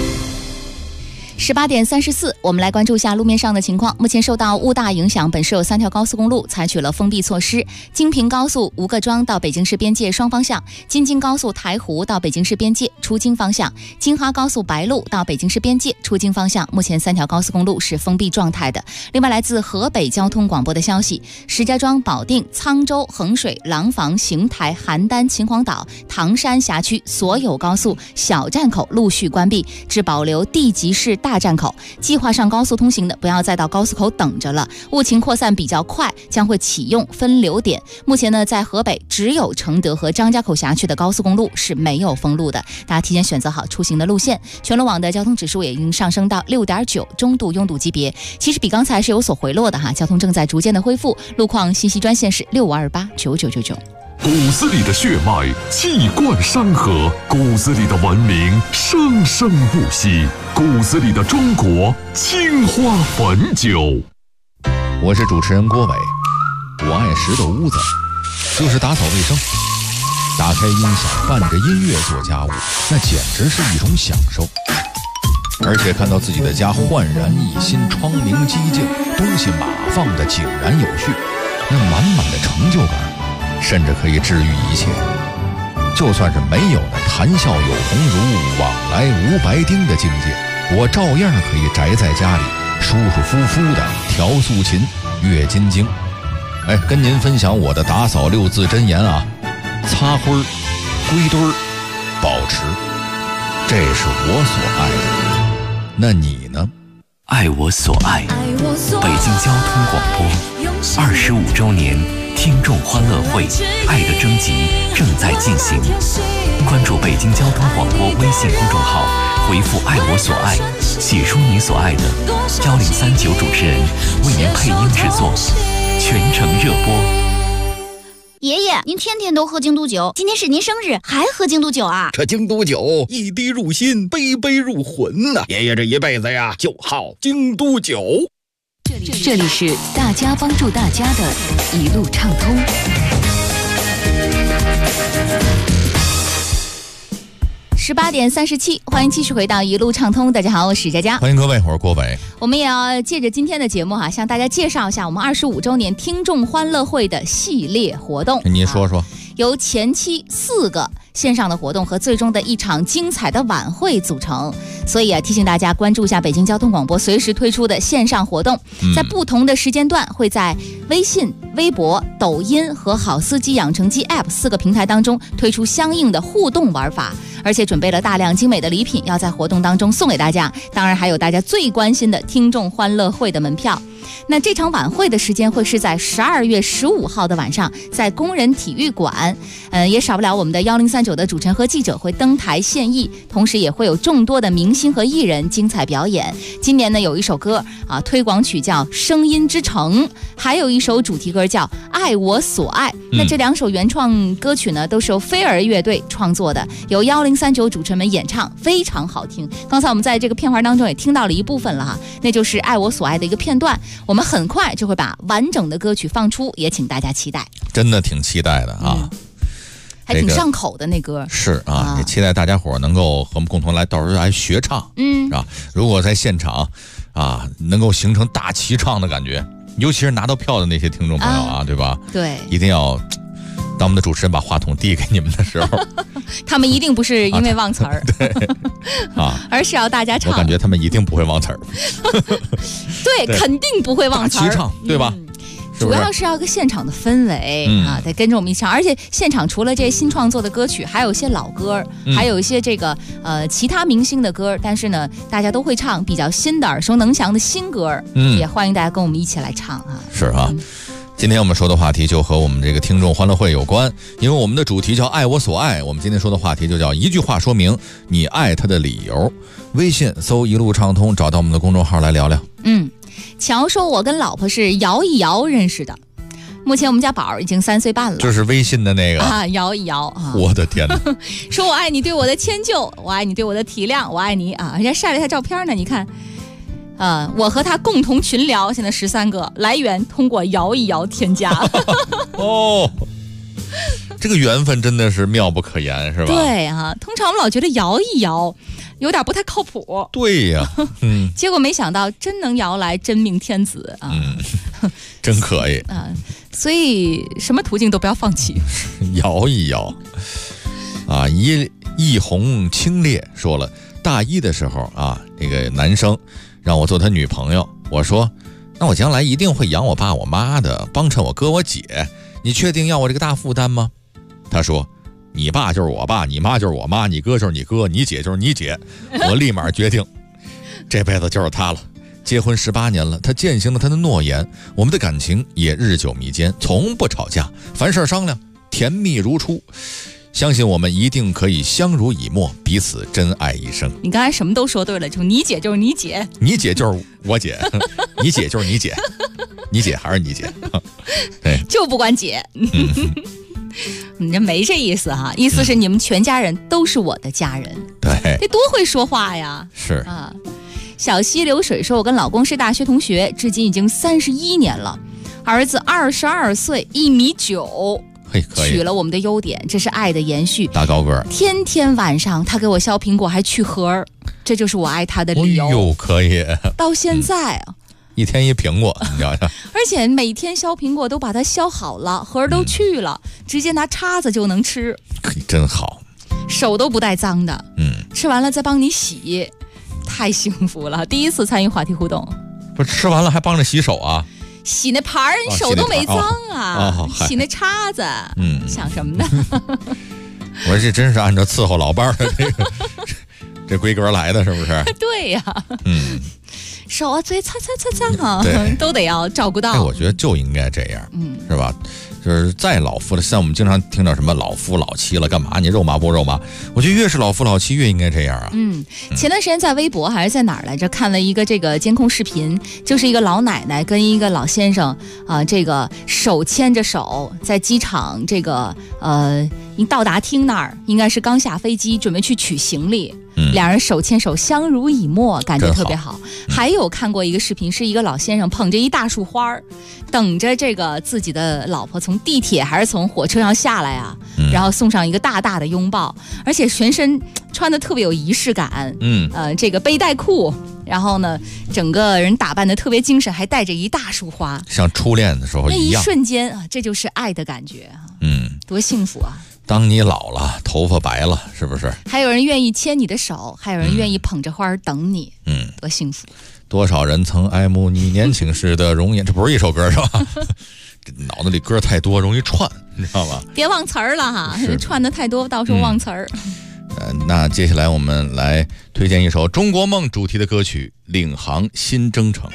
18点34，我们来关注一下路面上的情况。目前受到雾大影响，本市有3条高速公路采取了封闭措施：京平高速吴各庄到北京市边界双方向，京津高速台湖到北京市边界出京方向，京哈高速白鹿到北京市边界出京方向。目前3条高速公路是封闭状态的。另外，来自河北交通广播的消息，石家庄、保定、沧州、衡水、廊坊、邢台、邯郸、秦皇岛、唐山辖区所有高速小站口陆续关闭，只保留地级市大站口。计划上高速通行的，不要再到高速口等着了。雾情扩散比较快，将会启用分流点。目前呢，在河北只有承德和张家口辖区的高速公路是没有封路的，大家提前选择好出行的路线。全罗网的交通指数也已经上升到6.9，中度拥堵级别，其实比刚才是有所回落的哈。交通正在逐渐的恢复。路况信息专线是65289999。 骨子里的血脉气贯山河，骨子里的文明生生不息，骨子里的中国青花汾酒。 我是主持人郭伟，我爱拾掇屋子，就是打扫卫生，打开音响，伴着音乐做家务，那简直是一种享受。而且看到自己的家焕然一新，窗明几净，东西码放得井然有序，那满满的成就感甚至可以治愈一切。就算是没有那谈笑有鸿儒，往来无白丁的境界，我照样可以宅在家里，舒舒服服的调素琴，阅金经。跟您分享我的打扫6字真言啊：擦灰儿、归堆儿、保持，这是我所爱的。那你呢？ 爱我所爱，北京交通广播25周年听众欢乐会爱的征集正在进行，关注北京交通广播微信公众号，回复爱我所爱，写出你所爱的，1039主持人为您配音制作，全程热播。 爷爷，您天天都喝京都酒，今天是您生日，还喝京都酒啊？ 这京都酒一滴入心，杯杯入魂呐！爷爷这一辈子呀，就好京都酒。 这里是大家帮助大家的一路畅通。 18点37，欢迎继续回到一路畅通。大家好，我是佳佳， 欢迎各位，我是郭伟。 我们也要借着今天的节目向大家介绍一下我们25周年听众欢乐会的系列活动。 您说说。 由前期4个线上的活动和最终的一场精彩的晚会组成，所以提醒大家关注一下北京交通广播随时推出的线上活动，在不同的时间段会在微信、微博、抖音和好司机养成机 App 4个平台当中推出相应的互动玩法，而且准备了大量精美的礼品要在活动当中送给大家，当然还有大家最关心的听众欢乐会的门票。那这场晚会的时间会是在12月15号的晚上，在工人体育馆，也少不了我们的1039的主持人和记者会登台献艺，同时也会有众多的明星和艺人精彩表演。今年呢有一首歌推广曲叫《声音之城》，还有一首主题歌叫《爱我所爱》。那这2首原创歌曲呢都是由飞儿乐队创作的，由1039主持人们演唱，非常好听。刚才我们在这个片花当中也听到了一部分了哈，那就是《爱我所爱》的一个片段。 我们很快就会把完整的歌曲放出，也请大家期待。 真的挺期待的啊。 还挺上口的那歌是啊，也期待大家伙能够和我们共同来，到时候来学唱，是吧？如果在现场啊，能够形成大齐唱的感觉，尤其是拿到票的那些听众朋友啊，对吧？ 对， 一定要当我们的主持人把话筒递给你们的时候， 他们一定不是因为忘词儿， 对啊， 而是要大家唱。 我感觉他们一定不会忘词儿， 对，肯定不会忘词儿， 大齐唱，对吧？ 主要是要个现场的氛围啊，得跟着我们一起唱。而且现场除了这新创作的歌曲，还有一些老歌，还有一些这个其他明星的歌，但是呢，大家都会唱比较新的耳熟能详的新歌，也欢迎大家跟我们一起来唱啊。 是啊。今天我们说的话题就和我们这个听众欢乐会有关，因为我们的主题叫爱我所爱，我们今天说的话题就叫一句话说明你爱他的理由。微信搜一路畅通，找到我们的公众号来聊聊。 乔说我跟老婆是摇一摇认识的，目前我们家宝已经3岁半了。 就是微信的那个啊，摇一摇啊！ 我的天哪！ 说我爱你对我的迁就，我爱你对我的体谅，我爱你啊！人家晒了一下照片呢，你看，我和他共同群聊，现在13个，来源通过摇一摇添加。 哦，这个缘分真的是妙不可言，是吧？ 对啊，通常我们老觉得摇一摇有点不太靠谱。 对呀， 结果没想到真能摇来真命天子啊！ 真可以啊！所以什么途径都不要放弃， 摇一摇啊！一红清冽说了，大一的时候啊，这个男生让我做他女朋友，我说那我将来一定会养我爸我妈的，帮衬我哥我姐，你确定要我这个大负担吗？他说你爸就是我爸，你妈就是我妈，你哥就是你哥，你姐就是你姐。我立马决定这辈子就是他了。结婚18年了，他践行了他的诺言，我们的感情也日久弥坚，从不吵架，凡事商量，甜蜜如初。相信我们一定可以相濡以沫，彼此真爱一生。 你刚才什么都说对了，就你姐就是你姐， 你姐就是我姐，你姐就是你姐，你姐还是你姐，对， 就不管姐。你这没这意思哈，意思是你们全家人都是我的家人。 对， 这多会说话呀！ 是啊，小溪流水说，我跟老公是大学同学，至今已经31年了。儿子22岁，1.9米， 可以取了我们的优点，这是爱的延续。 大高个， 天天晚上他给我削苹果还去核，这就是我爱他的理由。 哎呦，可以！ 到现在啊。 一天一苹果，你瞧瞧， 而且每天削苹果都把它削好了，核都去了，直接拿叉子就能吃， 真好， 手都不带脏的。吃完了再帮你洗，太幸福了。第一次参与话题互动， 不是吃完了还帮着洗手啊？ 洗那盘儿，你手都没脏啊！洗那叉子，想什么呢？ 我说这真是按照伺候老伴儿的这规格来的，是不是？ 对呀，手啊嘴擦啊，都得要照顾到。 我觉得就应该这样，是吧？就是再老夫了，像我们经常听到什么老夫老妻了，干嘛你肉麻不肉麻？我觉得越是老夫老妻越应该这样啊。 前段时间在微博还是在哪儿来着，看了一个这个监控视频，就是一个老奶奶跟一个老先生这个手牵着手在机场这个到达厅那儿，应该是刚下飞机准备去取行李。两人手牵手相濡以沫，感觉特别好。还有看过一个视频，是一个老先生捧着一大束花，等着这个自己的老婆从地铁还是从火车上下来啊，然后送上一个大大的拥抱，而且全身穿的特别有仪式感。这个背带裤，然后呢整个人打扮的特别精神，还带着一大束花， 像初恋的时候一样。 那一瞬间啊，这就是爱的感觉啊。多幸福啊！ 当你老了，头发白了，是不是？ 还有人愿意牵你的手，还有人愿意捧着花等你，多幸福！ 多少人曾爱慕你年轻时的容颜，这不是一首歌是吧？这脑子里歌太多，容易串，你知道吗？ 别忘词儿了哈，串的太多，到时候忘词儿。 那接下来我们来推荐一首中国梦主题的歌曲《领航新征程》。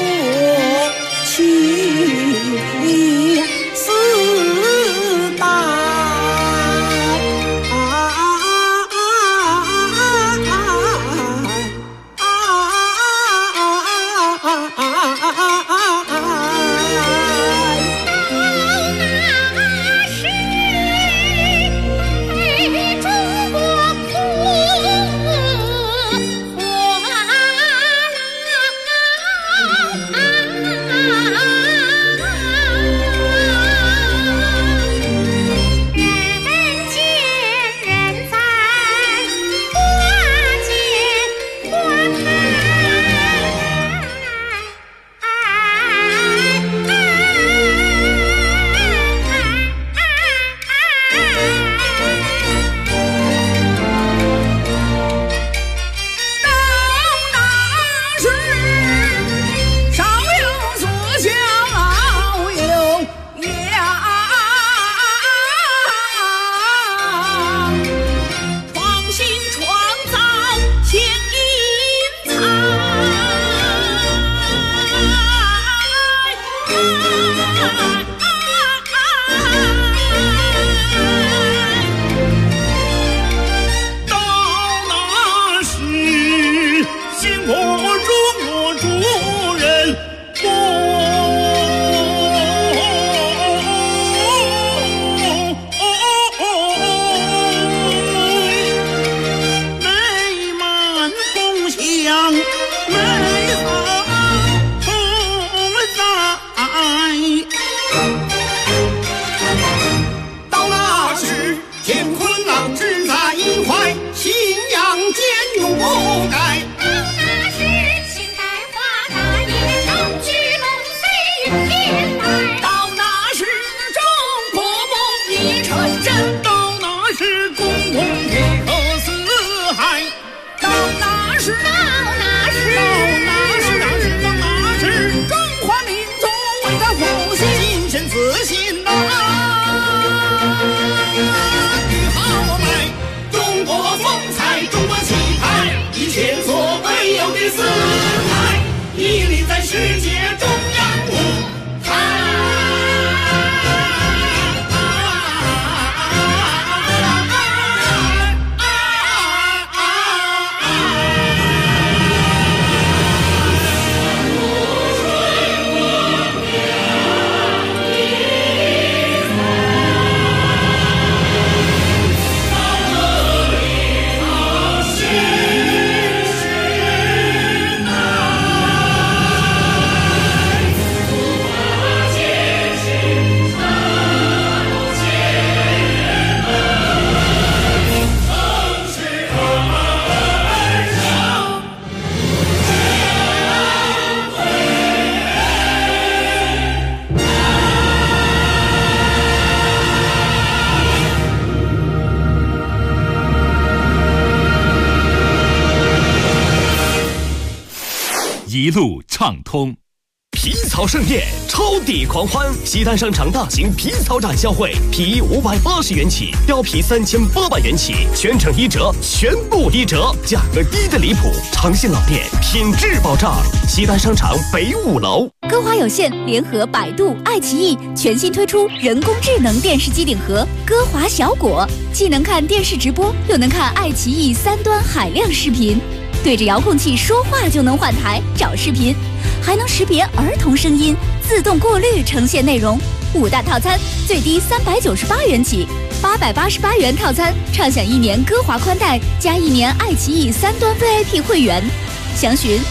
一路畅通，皮草盛宴，超抵狂欢！西单商场大型皮草展销会，皮衣580元起，貂皮3800元起，全程1折，全部1折，价格低的离谱！长信老店，品质保障。西单商场北5楼。 歌华有线联合百度、爱奇艺全新推出人工智能电视机顶盒歌华小果，既能看电视直播，又能看爱奇艺3端海量视频。对着遥控器说话就能换台找视频，还能识别儿童声音，自动过滤呈现内容。5大套餐最低398元起，888元套餐畅享1年歌华宽带加1年爱奇艺3端 VIP 会员，详询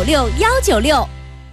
96196。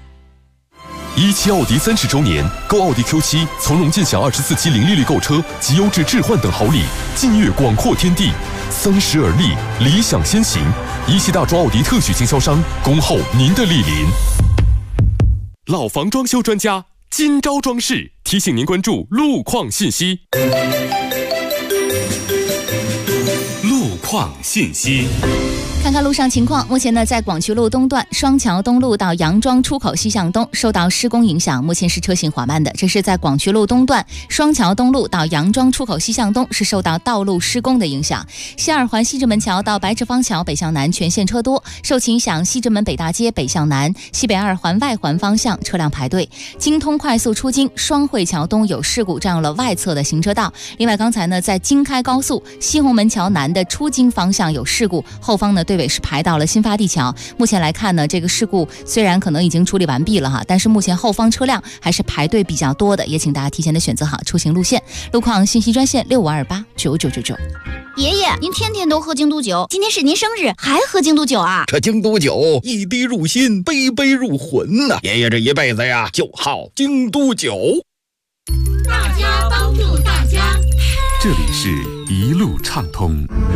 17奥迪30周年，购奥迪 Q7 从容尽享24期零利率购车及优质置换等好礼，尽阅广阔天地。30而立，理想先行。17大中奥迪特许经销商，恭候您的莅临。老房装修专家金招装饰提醒您关注路况信息。路况信息。 看看路上情况，目前呢，在广渠路东段双桥东路到杨庄出口西向东受到施工影响，目前是车行缓慢的。这是在广渠路东段双桥东路到杨庄出口西向东是受到道路施工的影响。西二环西直门桥到白纸坊桥北向南全线车多，受其影响，西直门北大街北向南、西北二环外环方向车辆排队。京通快速出京双汇桥东有事故，占用了外侧的行车道。另外，刚才呢，在京开高速西红门桥南的出京方向有事故，后方呢队尾是排到了新发地桥。目前来看呢，这个事故虽然可能已经处理完毕了哈，但是目前后方车辆还是排队比较多的，也请大家提前的选择好出行路线。路况信息专线65289999。 爷爷，您天天都喝京都酒，今天是您生日还喝京都酒啊？ 这京都酒一滴入心，杯杯入魂呐！爷爷这一辈子呀，就好京都酒。 大家帮助大家， 这里是一路畅通。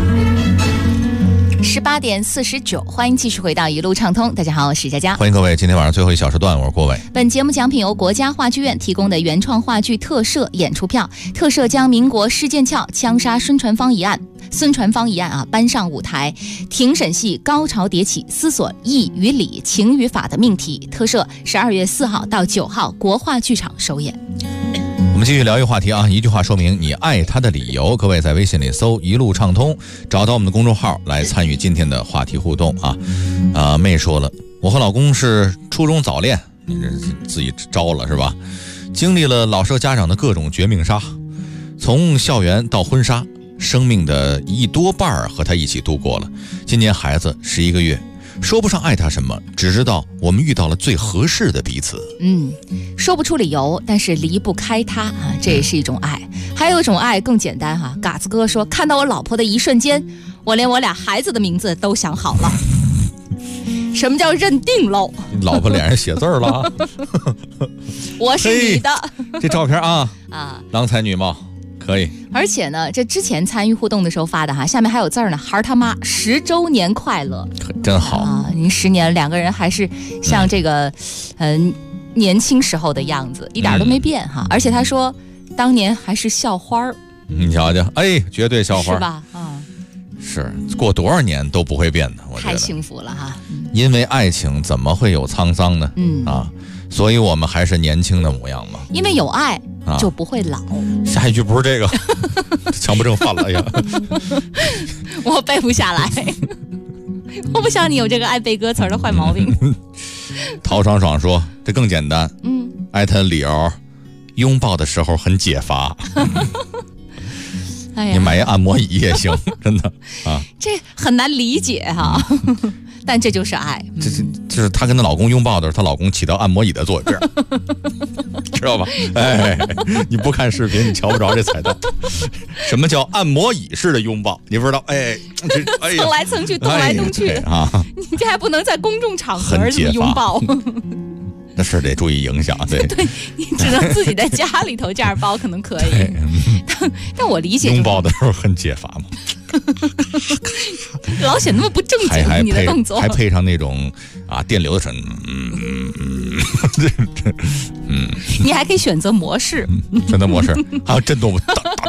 18点49，欢迎继续回到一路畅通。大家好，我是佳佳， 欢迎各位。今天晚上最后一小时段，我是郭伟。 本节目奖品由国家话剧院提供的原创话剧特摄演出票，特摄将民国施剑翘枪杀孙传芳一案搬上舞台，庭审戏高潮迭起，思索义与理、情与法的命题。特摄12月4号到9号国话剧场首演。 我们继续聊一个话题啊，一句话说明你爱他的理由。各位在微信里搜一路畅通，找到我们的公众号来参与今天的话题互动啊。妹说了，我和老公是初中早恋，你这自己招了是吧？经历了老社家长的各种绝命杀，从校园到婚纱，生命的一多半和他一起度过了。今年孩子11个月，说不上爱他什么，只知道我们遇到了最合适的彼此。 说不出理由，但是离不开他啊，这也是一种爱。还有一种爱更简单哈，嘎子哥说，看到我老婆的一瞬间，我连我俩孩子的名字都想好了。什么叫认定喽？ 你老婆脸上写字了我是你的。 这照片啊，郎才女貌。可以， 而且呢，这之前参与互动的时候发的哈，下面还有字呢，孩他妈10周年快乐， 真好啊！您10年，两个人还是像这个，年轻时候的样子，一点都没变哈。而且他说，当年还是校花儿， 你瞧瞧，哎，绝对校花是吧？ 是过多少年都不会变的，我觉得太幸福了哈。 因为爱情怎么会有沧桑呢？所以我们还是年轻的模样嘛。 因为有爱。就不会老。 下一句不是这个，强迫症犯了呀！ 我背不下来，我不像你有这个爱背歌词的坏毛病。 陶爽爽说：“这更简单，爱他的理由，拥抱的时候很解乏。你买一按摩椅也行，真的啊。 这很难理解哈。但这就是爱， 就是她跟她老公拥抱的时候，她老公起到按摩椅的作用，知道吧？哎，你不看视频，你瞧不着这彩蛋。什么叫按摩椅式的拥抱？你不知道？哎， 蹭来蹭去，动来动去啊！你这还不能在公众场合这么拥抱。 那是得注意影响，对， 你只能自己在家里头这样抱可能可以，但我理解拥抱的时候很解乏嘛， 老显那么不正经，你的动作还配上那种电流的声， 你还可以选择模式， 还有震动。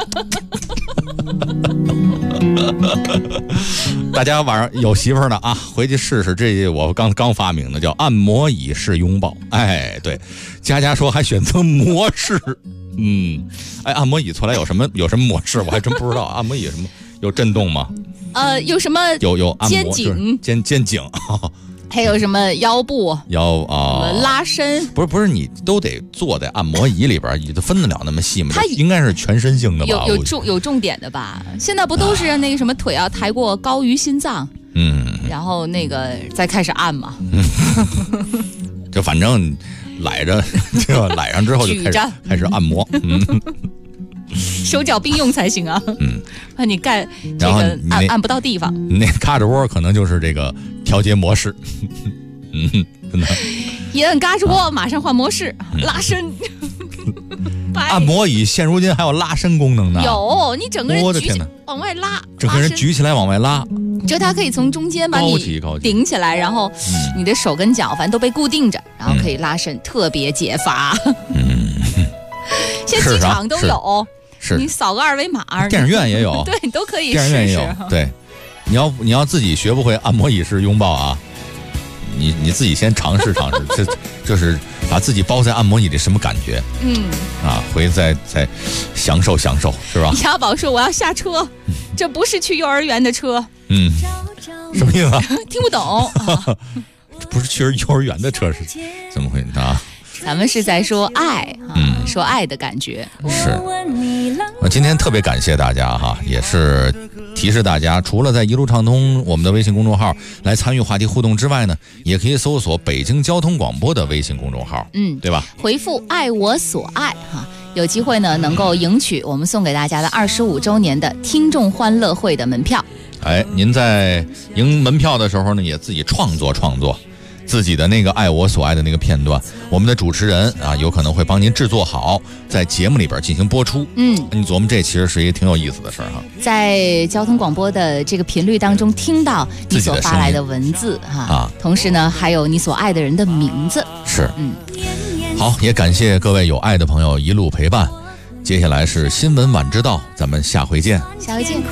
大家晚上有媳妇儿的啊，回去试试，这我刚发明的叫按摩椅式拥抱。哎，对，佳佳说还选择模式，按摩椅出来有什么模式？我还真不知道。按摩椅什么有震动吗？ 有什么？ 有按摩肩颈。 还有什么腰部拉伸？ 不是，你都得坐在按摩椅里边，你都分得了那么细吗？它应该是全身性的吧？ 有重点的吧？现在不都是那个什么腿要抬过高于心脏，然后那个再开开就反正揽着，揽上之后就开始按摩， 手脚并用才行啊！怕你干这个按不到地方。 那嘎吱窝可能就是这个调节模式，真的。 一摁嘎吱窝，马上换模式，拉伸。 按摩椅现如今还有拉伸功能呢。 有，你整个人举起往外拉， 整个人举起来往外拉。 就它可以从中间把你顶起来，然后你的手跟脚反正都被固定着，然后可以拉伸，特别解乏。现在机场都有。 是你扫个2维码， 电影院也有， 对，都可以试试。 电影院也有，对， 你要自己学不会按摩椅式拥抱啊，你自己先尝试尝试，就是把自己包在按摩椅里什么感觉？回去再享受享受，是吧？ 雅宝说我要下车，这不是去幼儿园的车。 什么意思啊？ 听不懂。 这不是去幼儿园的车是怎么回事啊？ 咱们是在说爱说爱的感觉。 是。今天特别感谢大家哈，也是提示大家，除了在一路畅通我们的微信公众号来参与话题互动之外呢，也可以搜索北京交通广播的微信公众号，对吧？ 回复爱我所爱哈，有机会呢能够赢取我们送给大家的25周年的听众欢乐会的门票。 您在赢门票的时候呢，也自己创作自己的那个爱我所爱的那个片段，我们的主持人啊有可能会帮您制作好，在节目里边进行播出。你琢磨这其实是一个挺有意思的事儿哈。在交通广播的这个频率当中听到你所发来的文字哈，同时呢还有你所爱的人的名字。 是，好，也感谢各位有爱的朋友一路陪伴。接下来是新闻晚知道，咱们下回见。 下回见。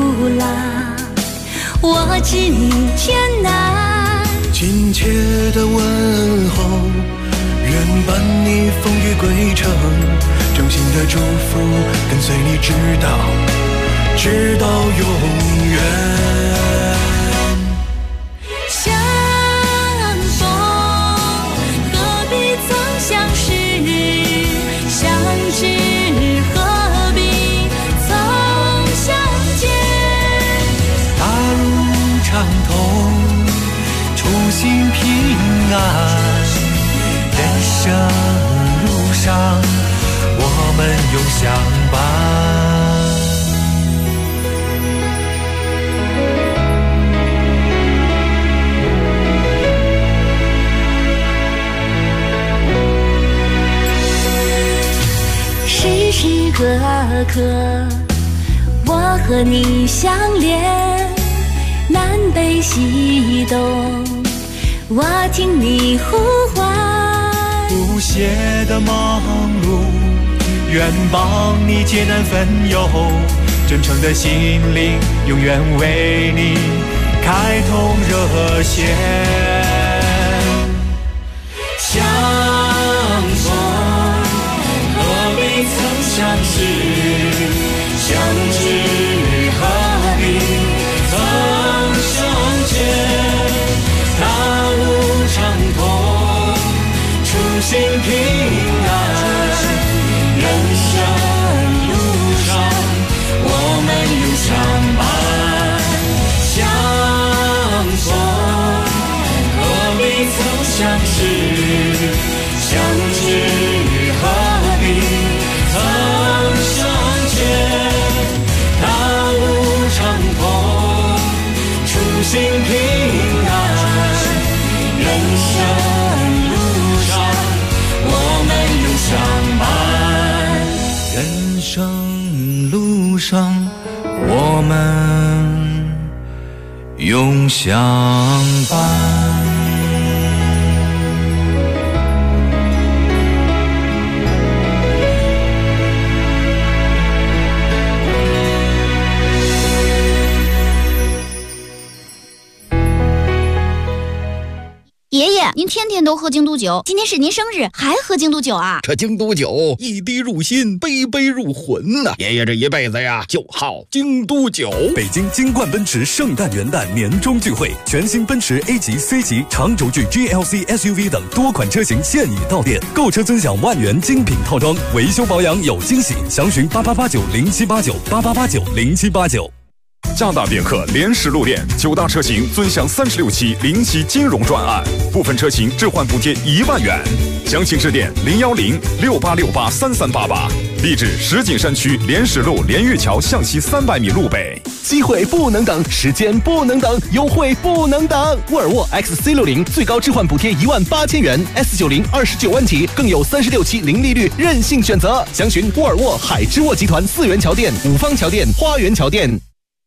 我知你天南，亲切的问候，愿伴你风雨归程，衷心的祝福跟随你直到永远。 相逢何必曾相识，相知何必曾相见。 大路畅通，初心平安，人生路上我们永相伴。 时时刻刻我和你相连，南北西东我听你呼唤。 不懈的忙碌，愿帮你解难分忧，真诚的心灵永远为你开通热线。相逢何必曾相识，相知何必曾相见。大路畅通，初心平安，人生路上我们永相伴。相逢何必曾相识，相知何必曾相见。大路畅通，初心平安，人生路上我们永相伴。人生路上我们永相伴。 爷爷，您天天都喝京都酒，今天是您生日还喝京都酒啊？ 这京都酒一滴入心，杯杯入魂呐！爷爷这一辈子呀，就好京都酒。 北京金冠奔驰圣诞元旦年终聚会，全新奔驰 A 级、C 级、长轴距 GLC SUV 等多款车型现已到店，购车尊享万元精品套装，维修保养有惊喜，详询8889078988890789。 加大别克联实路店，9大车型尊享36期零息金融专案，部分车型置换补贴1万元。详情致电01068683388，地址石景山区联实路连玉桥向西300米路北。 机会不能等，时间不能等，优惠不能等。沃尔沃 XC60最高置换补贴18000元 ，S90 29万起，更有36期零利率任性选择。详询沃尔沃海之沃集团4元桥店、五方桥店、花园桥店。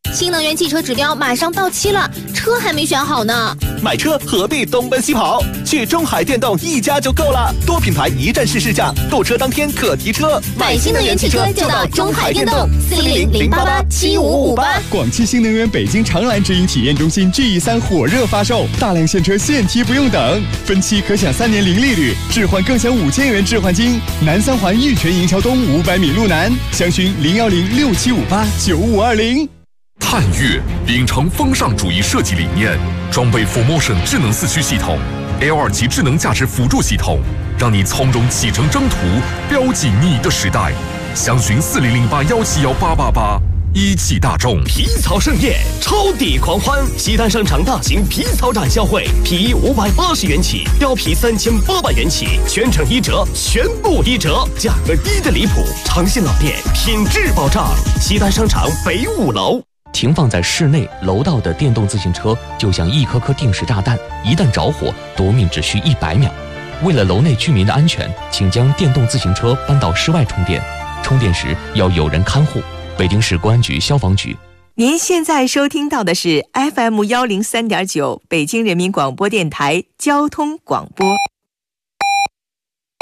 新能源汽车指标马上到期了，车还没选好呢。 买车何必东奔西跑？去中海电动一家就够了，多品牌一站式试驾，购车当天可提车。 买新能源汽车就到中海电动，400-088-7558。 广汽新能源北京长蓝直营体验中心 GE3 火热发售，大量现车现提不用等，分期可享3年零利率，置换更享5000元置换金。南三环玉泉营桥东500米路南，详询01067589520。 探岳秉承风尚主义设计理念，装备 4Motion 智能4驱系统 ，L2 级智能驾驶辅助系统，让你从容启程征途，标记你的时代。详询4008171888。一汽大众皮草盛宴，超抵狂欢！西单商场大型皮草展销会，皮衣580元起，貂皮3800元起，全程1折，全部1折，价格低的离谱，长信老店，品质保障。西单商场北5楼。 停放在室内楼道的电动自行车就像一颗颗定时炸弹，一旦着火，夺命只需100秒。为了楼内居民的安全，请将电动自行车搬到室外充电，充电时要有人看护。北京市公安局消防局。 您现在收听到的是 FM103.9 北京人民广播电台交通广播。